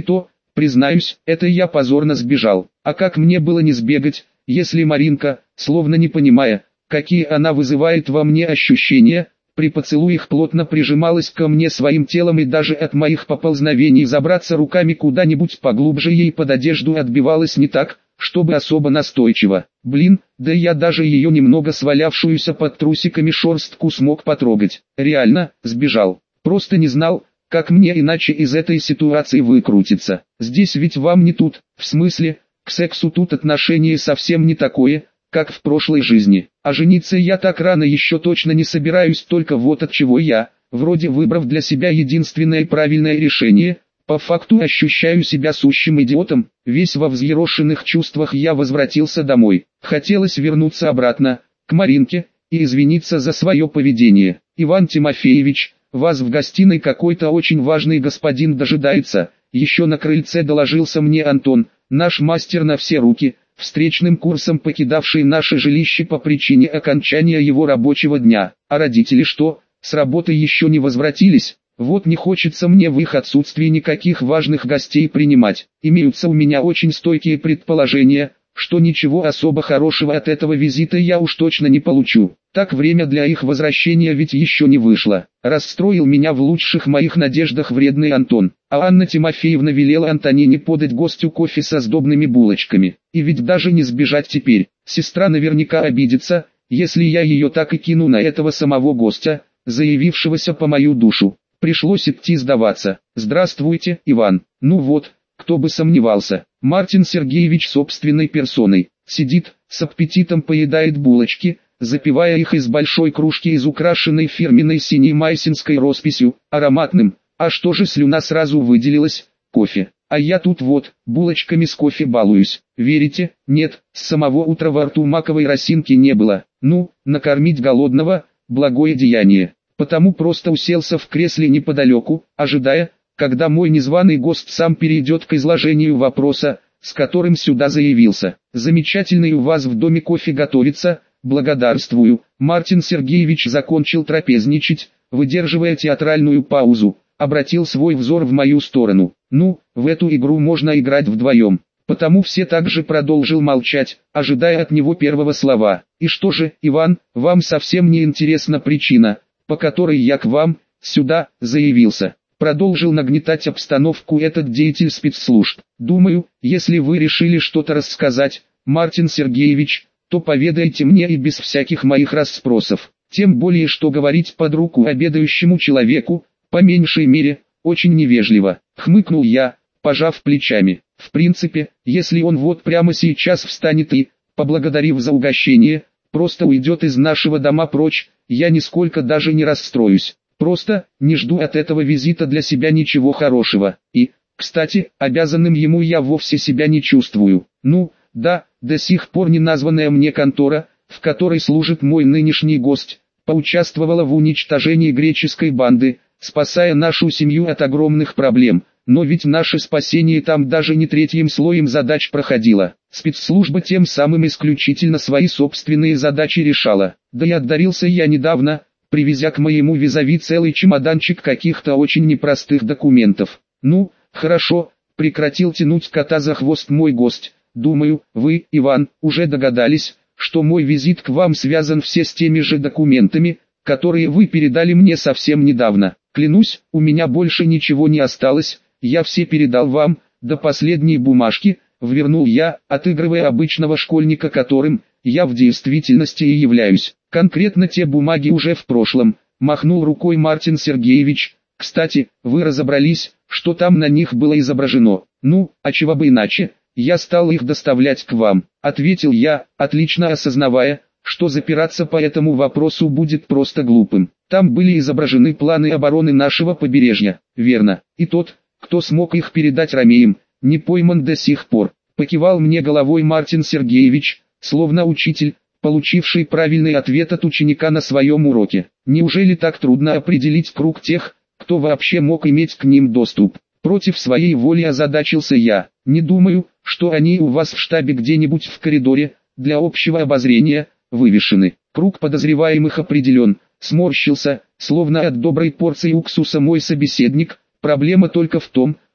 Признаюсь, это я позорно сбежал. А как мне было не сбегать, если Маринка, словно не понимая, какие она вызывает во мне ощущения, при поцелуях плотно прижималась ко мне своим телом и даже от моих поползновений забраться руками куда-нибудь поглубже ей под одежду отбивалась не так, чтобы особо настойчиво. Блин, да я даже ее немного свалявшуюся под трусиками шерстку смог потрогать. Реально, сбежал. Просто не знал, как мне иначе из этой ситуации выкрутиться. Здесь ведь вам не тут, в смысле, к сексу тут отношение совсем не такое, как в прошлой жизни. А жениться я так рано еще точно не собираюсь, только вот от чего я, вроде выбрав для себя единственное правильное решение, по факту ощущаю себя сущим идиотом. Весь во взъерошенных чувствах я возвратился домой. Хотелось вернуться обратно, к Маринке, и извиниться за свое поведение. «Иван Тимофеевич, вас в гостиной какой-то очень важный господин дожидается», еще на крыльце доложился мне Антон, наш мастер на все руки, встречным курсом покидавший наше жилище по причине окончания его рабочего дня. А родители что, с работы еще не возвратились? Вот не хочется мне в их отсутствии никаких важных гостей принимать. Имеются у меня очень стойкие предположения, что ничего особо хорошего от этого визита я уж точно не получу. Так время для их возвращения ведь еще не вышло. Расстроил меня в лучших моих надеждах вредный Антон. А Анна Тимофеевна велела Антонине подать гостю кофе со сдобными булочками. И ведь даже не сбежать теперь. Сестра наверняка обидится, если я ее так и кину на этого самого гостя, заявившегося по мою душу. Пришлось идти сдаваться. «Здравствуйте, Иван». Ну вот, кто бы сомневался. Мартин Сергеевич собственной персоной. Сидит, с аппетитом поедает булочки, запивая их из большой кружки из украшенной фирменной синей майсинской росписью, ароматным. А что же слюна сразу выделилась? Кофе. А я тут вот, булочками с кофе балуюсь. Верите? Нет, с самого утра во рту маковой росинки не было. Ну, накормить голодного – благое деяние. Потому просто уселся в кресле неподалеку, ожидая, когда мой незваный гость сам перейдет к изложению вопроса, с которым сюда заявился. «Замечательный у вас в доме кофе готовится, благодарствую». Мартин Сергеевич закончил трапезничать, выдерживая театральную паузу, обратил свой взор в мою сторону. «Ну, в эту игру можно играть вдвоем». Потому все также продолжил молчать, ожидая от него первого слова. «И что же, Иван, вам совсем не интересна причина, по которой я к вам, сюда, заявился?» Продолжил нагнетать обстановку этот деятель спецслужб. «Думаю, если вы решили что-то рассказать, Мартин Сергеевич, то поведайте мне и без всяких моих расспросов. Тем более, что говорить под руку обедающему человеку, по меньшей мере, очень невежливо». Хмыкнул я, пожав плечами. В принципе, если он вот прямо сейчас встанет и, поблагодарив за угощение, просто уйдет из нашего дома прочь, я нисколько даже не расстроюсь. Просто, не жду от этого визита для себя ничего хорошего. И, кстати, обязанным ему я вовсе себя не чувствую. Ну, да, до сих пор не названная мне контора, в которой служит мой нынешний гость, поучаствовала в уничтожении греческой банды, спасая нашу семью от огромных проблем. Но ведь наше спасение там даже не третьим слоем задач проходило. Спецслужба тем самым исключительно свои собственные задачи решала. Да и отдарился я недавно, привезя к моему визави целый чемоданчик каких-то очень непростых документов. Ну, хорошо, прекратил тянуть кота за хвост мой гость. Думаю, вы, Иван, уже догадались, что мой визит к вам связан все с теми же документами, которые вы передали мне совсем недавно. Клянусь, у меня больше ничего не осталось, я все передал вам, до последней бумажки, ввернул я, отыгрывая обычного школьника, которым я в действительности и являюсь. Конкретно те бумаги уже в прошлом, махнул рукой Мартин Сергеевич. Кстати, вы разобрались, что там на них было изображено? Ну, а чего бы иначе, я стал их доставлять к вам, ответил я, отлично осознавая, что запираться по этому вопросу будет просто глупым. Там были изображены планы обороны нашего побережья, верно, и тот, кто смог их передать ромеям, не пойман до сих пор. Покивал мне головой Мартин Сергеевич, словно учитель, получивший правильный ответ от ученика на своем уроке. Неужели так трудно определить круг тех, кто вообще мог иметь к ним доступ? Против своей воли озадачился я. Не думаю, что они у вас в штабе где-нибудь в коридоре, для общего обозрения, вывешены. Круг подозреваемых определен. Сморщился, словно от доброй порции уксуса мой собеседник. Проблема только в том,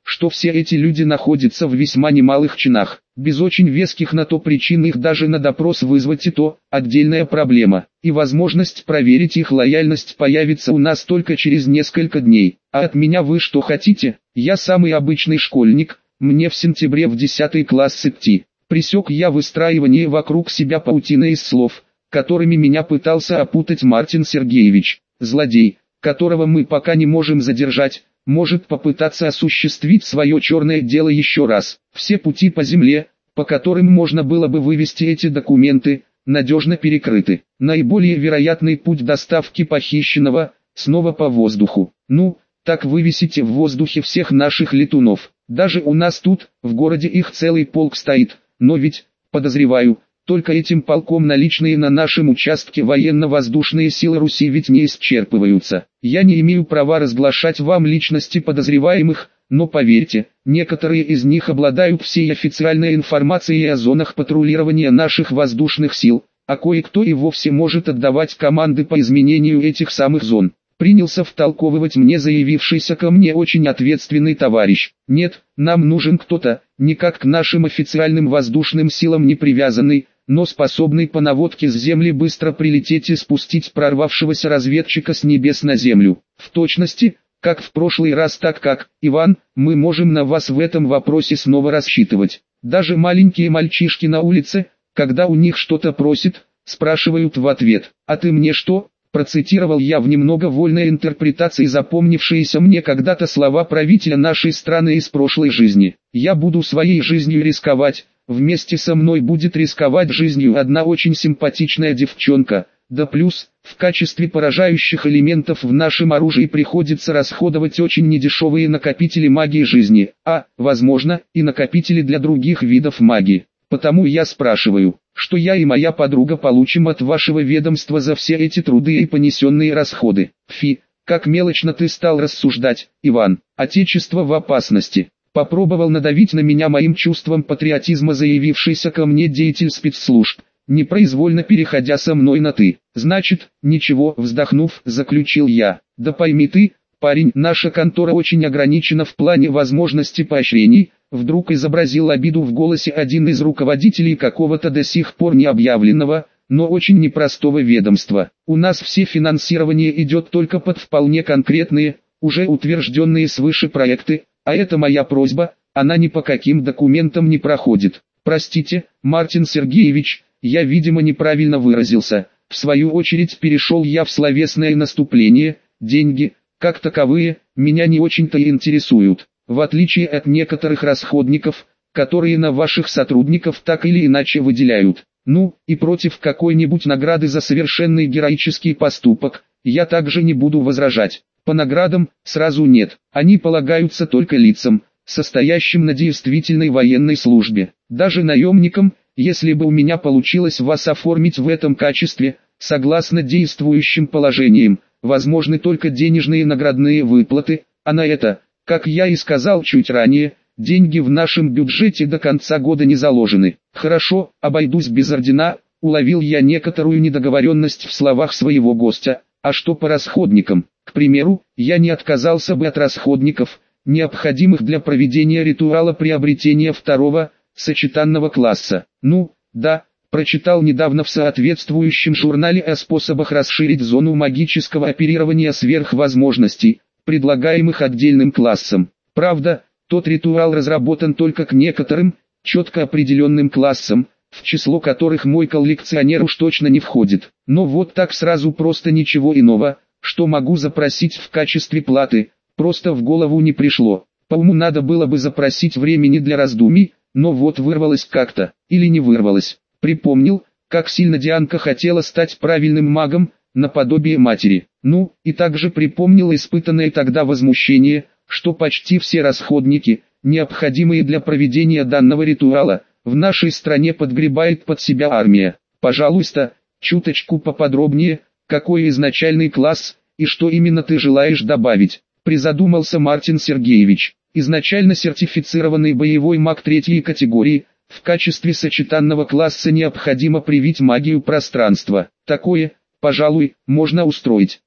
что все эти люди находятся в весьма немалых чинах. Без очень веских на то причин их даже на допрос вызвать и то отдельная проблема. И возможность проверить их лояльность появится у нас только через несколько дней. А от меня вы что хотите? Я самый обычный школьник, мне в сентябре в 10 класс идти. Пресек я выстраивание вокруг себя паутины из слов, которыми меня пытался опутать Мартин Сергеевич. Злодей, которого мы пока не можем задержать, может попытаться осуществить свое черное дело еще раз. Все пути по земле, по которым можно было бы вывести эти документы, надежно перекрыты. Наиболее вероятный путь доставки похищенного – снова по воздуху. Ну, так вывесите в воздухе всех наших летунов. Даже у нас тут, в городе их целый полк стоит, но ведь, подозреваю, только этим полком наличные на нашем участке военно-воздушные силы Руси ведь не исчерпываются. Я не имею права разглашать вам личности подозреваемых, но поверьте, некоторые из них обладают всей официальной информацией о зонах патрулирования наших воздушных сил, а кое-кто и вовсе может отдавать команды по изменению этих самых зон. Принялся втолковывать мне заявившийся ко мне очень ответственный товарищ. Нет, нам нужен кто-то, никак к нашим официальным воздушным силам не привязанный, но способный по наводке с земли быстро прилететь и спустить прорвавшегося разведчика с небес на землю. В точности, как в прошлый раз, так как, Иван, мы можем на вас в этом вопросе снова рассчитывать. Даже маленькие мальчишки на улице, когда у них что-то просят, спрашивают в ответ: «А ты мне что?» Процитировал я в немного вольной интерпретации запомнившиеся мне когда-то слова правителя нашей страны из прошлой жизни. «Я буду своей жизнью рисковать, вместе со мной будет рисковать жизнью одна очень симпатичная девчонка, да плюс, в качестве поражающих элементов в нашем оружии приходится расходовать очень недешевые накопители магии жизни, а, возможно, и накопители для других видов магии. Потому я спрашиваю, что я и моя подруга получим от вашего ведомства за все эти труды и понесенные расходы». Фи, как мелочно ты стал рассуждать, Иван. Отечество в опасности. Попробовал надавить на меня моим чувством патриотизма заявившийся ко мне деятель спецслужб, непроизвольно переходя со мной на «ты». «Значит, ничего», вздохнув, заключил я. «Да пойми ты, парень, наша контора очень ограничена в плане возможности поощрений», вдруг изобразил обиду в голосе один из руководителей какого-то до сих пор не объявленного, но очень непростого ведомства. «У нас все финансирование идет только под вполне конкретные, уже утвержденные свыше проекты, а это моя просьба, она ни по каким документам не проходит». «Простите, Мартин Сергеевич, я видимо неправильно выразился». В свою очередь перешел я в словесное наступление. «Деньги, как таковые, меня не очень-то и интересуют. В отличие от некоторых расходников, которые на ваших сотрудников так или иначе выделяют. Ну, и против какой-нибудь награды за совершенный героический поступок, я также не буду возражать. По наградам, сразу нет, они полагаются только лицам, состоящим на действительной военной службе. Даже наемникам, если бы у меня получилось вас оформить в этом качестве, согласно действующим положениям, возможны только денежные наградные выплаты, а на это, как я и сказал чуть ранее, деньги в нашем бюджете до конца года не заложены. Хорошо, обойдусь без ордена, уловил я некоторую недоговоренность в словах своего гостя. А что по расходникам? К примеру, я не отказался бы от расходников, необходимых для проведения ритуала приобретения второго, сочетанного класса. Ну, да, прочитал недавно в соответствующем журнале о способах расширить зону магического оперирования сверхвозможностей, предлагаемых отдельным классом. Правда, тот ритуал разработан только к некоторым, четко определенным классам, в число которых мой коллекционер уж точно не входит. Но вот так сразу просто ничего иного, что могу запросить в качестве платы, просто в голову не пришло. По уму надо было бы запросить времени для раздумий, но вот вырвалось как-то, или не вырвалось. Припомнил, как сильно Дианка хотела стать правильным магом, наподобие матери. Ну, и также припомнил испытанное тогда возмущение, что почти все расходники, необходимые для проведения данного ритуала, в нашей стране подгребает под себя армия. Пожалуйста, чуточку поподробнее, какой изначальный класс, и что именно ты желаешь добавить, призадумался Мартин Сергеевич. Изначально сертифицированный боевой маг третьей категории, в качестве сочетанного класса необходимо привить магию пространства. Такое, пожалуй, можно устроить.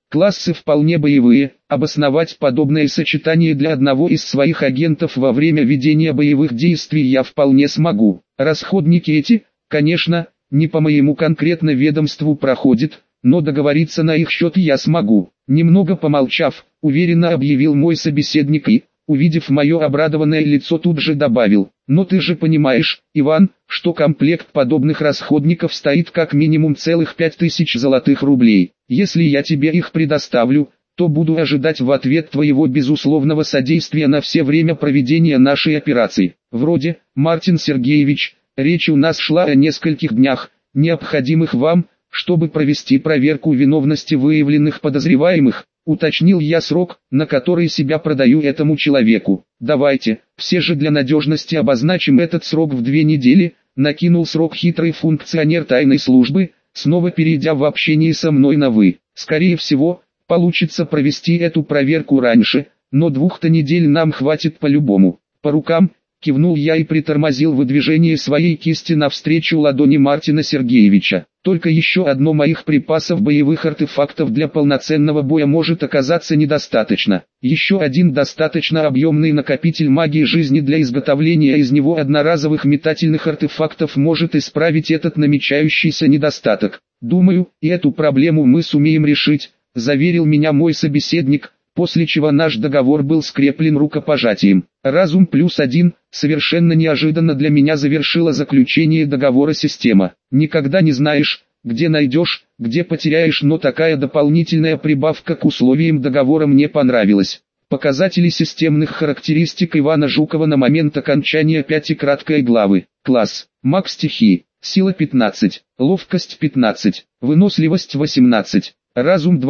Классы вполне боевые, обосновать подобное сочетание для одного из своих агентов во время ведения боевых действий я вполне смогу. Расходники эти, конечно, не по моему конкретно ведомству проходят, но договориться на их счет я смогу. Немного помолчав, уверенно объявил мой собеседник и, увидев мое обрадованное лицо, тут же добавил: «Но ты же понимаешь, Иван, что комплект подобных расходников стоит как минимум целых 5000 золотых рублей. Если я тебе их предоставлю, то буду ожидать в ответ твоего безусловного содействия на все время проведения нашей операции. Вроде, Мартин Сергеевич, речь у нас шла о нескольких днях, необходимых вам, чтобы провести проверку виновности выявленных подозреваемых», уточнил я срок, на который себя продаю этому человеку. «Давайте, все же для надежности обозначим этот срок в 2 недели», накинул срок хитрый функционер тайной службы, снова перейдя в общение со мной на «вы». «Скорее всего, получится провести эту проверку раньше, но 2 недель нам хватит по-любому». «По рукам», кивнул я и притормозил выдвижение своей кисти навстречу ладони Мартина Сергеевича. «Только еще одно моих припасов боевых артефактов для полноценного боя может оказаться недостаточно. Еще один достаточно объемный накопитель магии жизни для изготовления из него одноразовых метательных артефактов может исправить этот намечающийся недостаток. Думаю, и эту проблему мы сумеем решить», заверил меня мой собеседник, после чего наш договор был скреплен рукопожатием. «Разум +1» совершенно неожиданно для меня завершила заключение договора система. Никогда не знаешь, где найдешь, где потеряешь, но такая дополнительная прибавка к условиям договора мне понравилась. Показатели системных характеристик Ивана Жукова на момент окончания 5-краткой главы. Класс: маг стихии, сила 15, ловкость 15, выносливость 18. Разум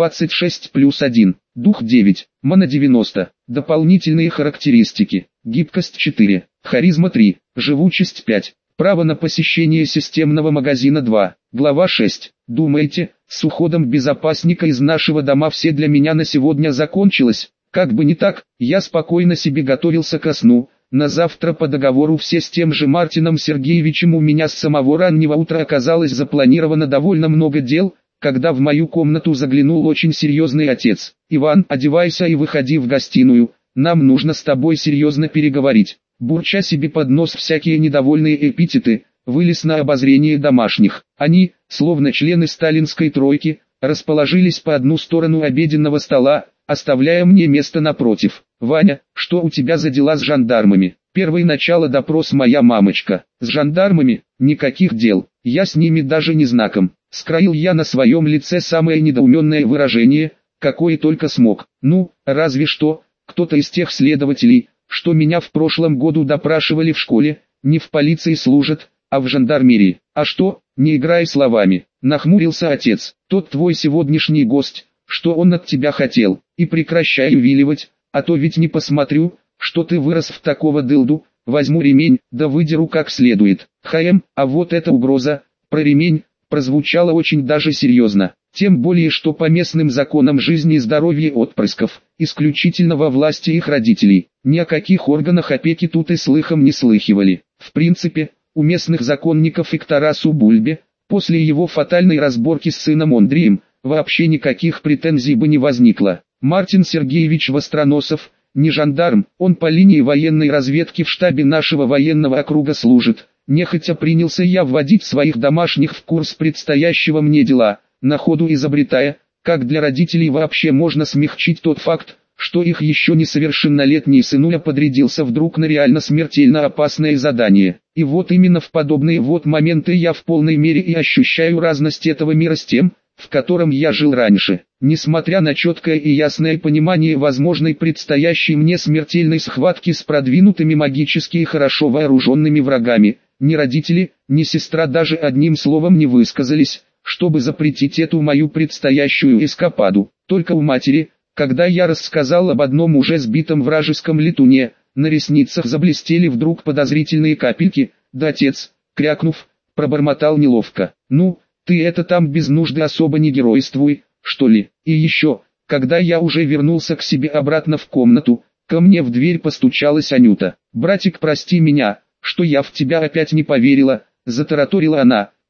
26+1, дух 9, мана 90, дополнительные характеристики, гибкость 4, харизма 3, живучесть 5, право на посещение системного магазина 2, глава 6. Думаете, с уходом безопасника из нашего дома все для меня на сегодня закончилось? Как бы не так, я спокойно себе готовился ко сну. На завтра по договору все с тем же Мартином Сергеевичем у меня с самого раннего утра оказалось запланировано довольно много дел, когда в мою комнату заглянул очень серьезный отец. «Иван, одевайся и выходи в гостиную, нам нужно с тобой серьезно переговорить». Бурча себе под нос всякие недовольные эпитеты, вылез на обозрение домашних. Они, словно члены сталинской тройки, расположились по одну сторону обеденного стола, оставляя мне место напротив. «Ваня, что у тебя за дела с жандармами?» Первый начало допрос моя мамочка. «С жандармами? Никаких дел, я с ними даже не знаком». Скроил я на своем лице самое недоуменное выражение, какое только смог. «Ну, разве что, кто-то из тех следователей, что меня в прошлом году допрашивали в школе, не в полиции служат, а в жандармерии». «А что, не играй словами», нахмурился отец. «Тот твой сегодняшний гость, что он от тебя хотел? И прекращай увиливать, а то ведь не посмотрю, что ты вырос в такого дылду, возьму ремень, да выдеру как следует». А вот эта угроза, про ремень, прозвучало очень даже серьезно, тем более что по местным законам жизни и здоровья отпрысков, исключительно во власти их родителей, ни о каких органах опеки тут и слыхом не слыхивали. В принципе, у местных законников и к Тарасу Бульбе, после его фатальной разборки с сыном Андреем, вообще никаких претензий бы не возникло. Мартин Сергеевич Востроносов, не жандарм, он по линии военной разведки в штабе нашего военного округа служит. Нехотя принялся я вводить своих домашних в курс предстоящего мне дела, на ходу изобретая, как для родителей вообще можно смягчить тот факт, что их еще несовершеннолетний сынуля подрядился вдруг на реально смертельно опасное задание. И вот именно в подобные вот моменты я в полной мере и ощущаю разность этого мира с тем, в котором я жил раньше. Несмотря на четкое и ясное понимание возможной предстоящей мне смертельной схватки с продвинутыми магически и хорошо вооруженными врагами, ни родители, ни сестра даже одним словом не высказались, чтобы запретить эту мою предстоящую эскападу. Только у матери, когда я рассказал об одном уже сбитом вражеском летуне, на ресницах заблестели вдруг подозрительные капельки, да отец, крякнув, пробормотал неловко: «Ну, ты это там без нужды особо не геройствуй, что ли». И еще, когда я уже вернулся к себе обратно в комнату, ко мне в дверь постучалась Анюта. «Братик, прости меня, что я в тебя опять не поверила», затараторила она,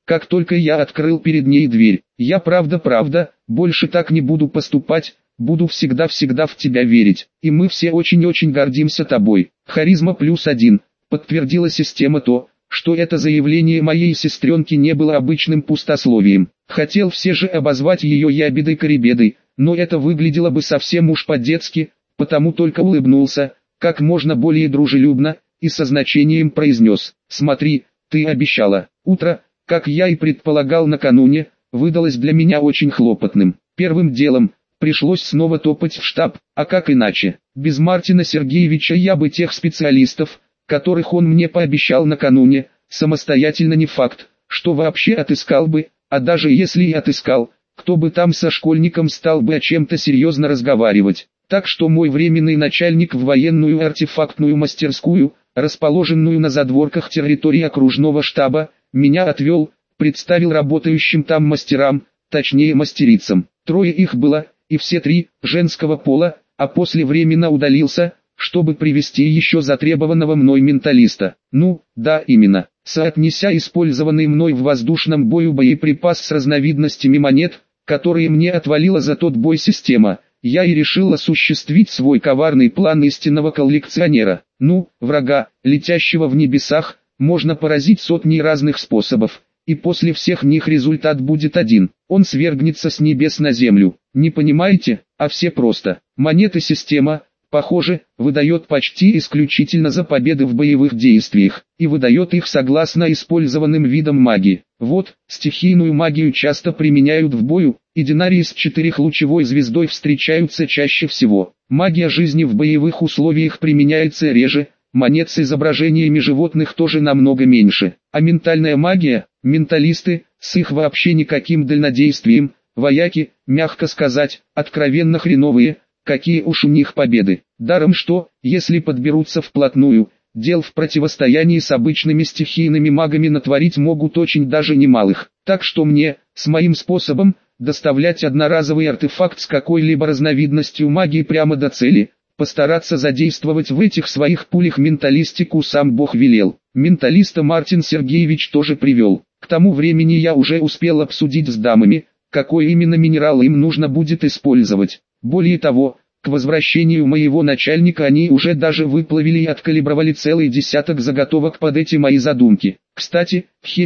как только я открыл перед ней дверь. Я правда, больше так не буду поступать, буду всегда в тебя верить. И мы все очень гордимся тобой. Харизма +1, подтвердила система то, что это заявление моей сестренки не было обычным пустословием. Хотел все же обозвать ее ябедой-коребедой, но это выглядело бы совсем уж по-детски, потому только улыбнулся, как можно более дружелюбно, и со значением произнес: «Смотри, ты обещала». Утро, как я и предполагал накануне, выдалось для меня очень хлопотным. Первым делом пришлось снова топать в штаб, а как иначе? Без Мартина Сергеевича я бы тех специалистов, которых он мне пообещал накануне, самостоятельно не факт, что вообще отыскал бы, а даже если и отыскал, кто бы там со школьником стал бы о чем-то серьезно разговаривать. Так что мой временный начальник в военную артефактную мастерскую, расположенную на задворках территории окружного штаба, меня отвел, представил работающим там мастерам, точнее мастерицам. 3 их было, и все 3 женского пола, а после временно удалился, чтобы привести еще затребованного мной менталиста. Ну, да, именно. Соотнеся использованный мной в воздушном бою боеприпас с разновидностями монет, которые мне отвалила за тот бой система, я и решил осуществить свой коварный план истинного коллекционера. Ну, врага, летящего в небесах, можно поразить сотней разных способов, и после всех них результат будет один. Он свергнется с небес на землю. Не понимаете? А все просто. Монеты система, похоже, выдает почти исключительно за победы в боевых действиях, и выдает их согласно использованным видам магии. Вот, стихийную магию часто применяют в бою, и динарии с 4-лучевой звездой встречаются чаще всего. Магия жизни в боевых условиях применяется реже, монет с изображениями животных тоже намного меньше. А ментальная магия, менталисты, с их вообще никаким дальнодействием, вояки, мягко сказать, откровенно хреновые. Какие уж у них победы. Даром что, если подберутся вплотную, дел в противостоянии с обычными стихийными магами натворить могут очень даже немалых. Так что мне, с моим способом, доставлять одноразовый артефакт с какой-либо разновидностью магии прямо до цели, постараться задействовать в этих своих пулях менталистику сам Бог велел. Менталиста Мартин Сергеевич тоже привел. К тому времени я уже успел обсудить с дамами, какой именно минерал им нужно будет использовать. Более того, к возвращению моего начальника они уже даже выплавили и откалибровали целый десяток заготовок под эти мои задумки. Кстати,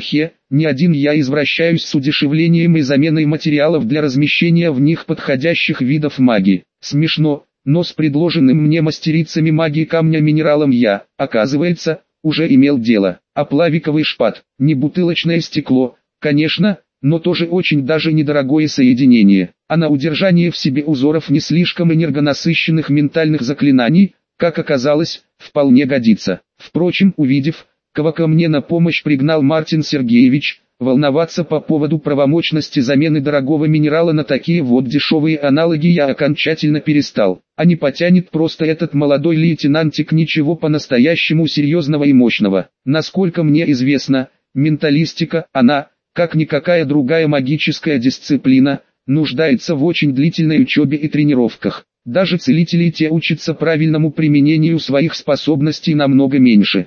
не один я извращаюсь с удешевлением и заменой материалов для размещения в них подходящих видов магии. Смешно, но с предложенным мне мастерицами магии камня минералом я, оказывается, уже имел дело. А плавиковый шпат, не бутылочное стекло, конечно, но тоже очень даже недорогое соединение. А на удержание в себе узоров не слишком энергонасыщенных ментальных заклинаний, как оказалось, вполне годится. Впрочем, увидев, кого ко мне на помощь пригнал Мартин Сергеевич, волноваться по поводу правомочности замены дорогого минерала на такие вот дешевые аналоги я окончательно перестал. А не потянет просто этот молодой лейтенантик ничего по-настоящему серьезного и мощного. Насколько мне известно, менталистика, она, как никакая другая магическая дисциплина, нуждается в очень длительной учебе и тренировках. Даже целители те учатся правильному применению своих способностей намного меньше.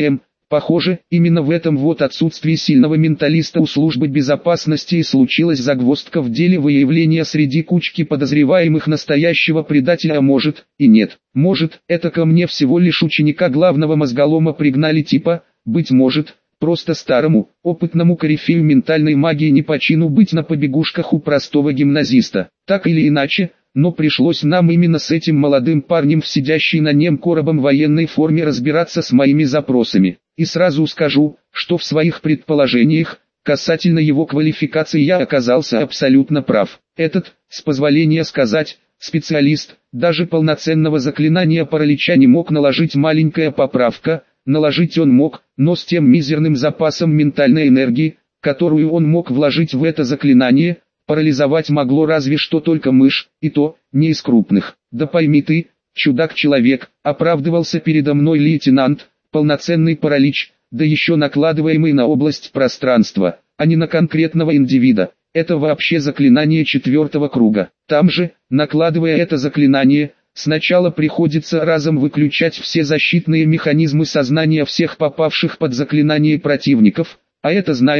Похоже, именно в этом вот отсутствии сильного менталиста у службы безопасности и случилась загвоздка в деле выявления среди кучки подозреваемых настоящего предателя, а может, и нет. Может, это ко мне всего лишь ученика главного мозголома пригнали типа, быть может, просто старому, опытному корифею ментальной магии не по чину быть на побегушках у простого гимназиста. Так или иначе, но пришлось нам именно с этим молодым парнем в сидящей на нем коробом военной форме разбираться с моими запросами. И сразу скажу, что в своих предположениях, касательно его квалификации я оказался абсолютно прав. Этот, с позволения сказать, специалист, даже полноценного заклинания паралича не мог наложить. Маленькая поправка, наложить он мог, но с тем мизерным запасом ментальной энергии, которую он мог вложить в это заклинание, парализовать могло разве что только мышь, и то, не из крупных. Да пойми ты, чудак-человек, оправдывался передо мной лейтенант, полноценный паралич, да еще накладываемый на область пространства, а не на конкретного индивида. Это вообще заклинание 4-го круга. Там же, накладывая это заклинание, сначала приходится разом выключать все защитные механизмы сознания всех попавших под заклинание противников, а это знаешь,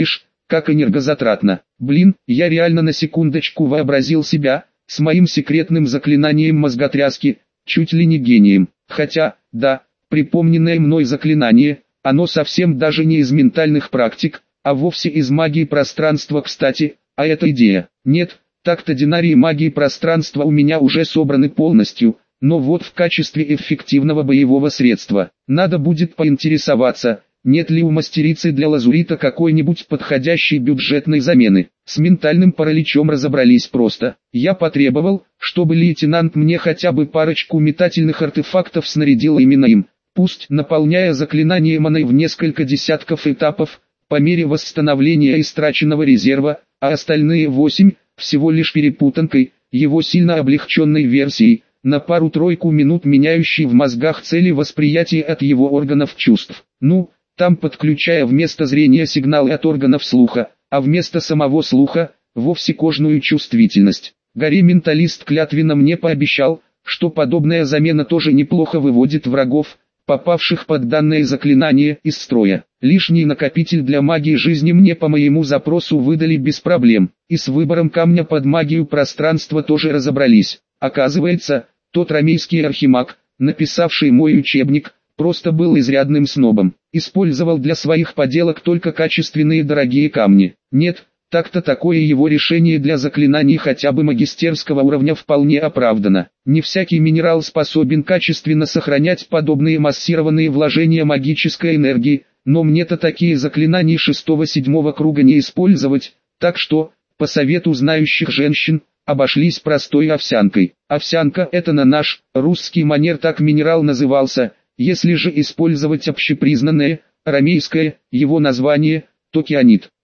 как энергозатратно. Блин, я реально на секундочку вообразил себя, с моим секретным заклинанием мозготряски, чуть ли не гением. Хотя, да, припомненное мной заклинание, оно совсем даже не из ментальных практик, а вовсе из магии пространства. Кстати, а эта идея. Нет, так-то динарии магии пространства у меня уже собраны полностью, но вот в качестве эффективного боевого средства, надо будет поинтересоваться, нет ли у мастерицы для лазурита какой-нибудь подходящей бюджетной замены. С ментальным параличом разобрались просто. Я потребовал, чтобы лейтенант мне хотя бы парочку метательных артефактов снарядил именно им, пусть наполняя заклинание маной в несколько десятков этапов, по мере восстановления истраченного резерва, а остальные 8, всего лишь перепутанкой, его сильно облегченной версией, на пару-тройку минут меняющей в мозгах цели восприятия от его органов чувств. Ну, там подключая вместо зрения сигналы от органов слуха, а вместо самого слуха, вовсе кожную чувствительность. Горе-менталист клятвенно мне пообещал, что подобная замена тоже неплохо выводит врагов, попавших под данное заклинание, из строя. Лишний накопитель для магии жизни мне по моему запросу выдали без проблем, и с выбором камня под магию пространства тоже разобрались. Оказывается, тот ромейский архимаг, написавший мой учебник, просто был изрядным снобом, использовал для своих поделок только качественные дорогие камни. Нет, так-то такое его решение для заклинаний хотя бы магистерского уровня вполне оправдано. Не всякий минерал способен качественно сохранять подобные массированные вложения магической энергии, но мне-то такие заклинания 6-7 круга не использовать, так что, по совету знающих женщин, обошлись простой овсянкой. Овсянка — это на наш, русский манер так минерал назывался. Если же использовать общепризнанное, ромейское, его название, то кианит.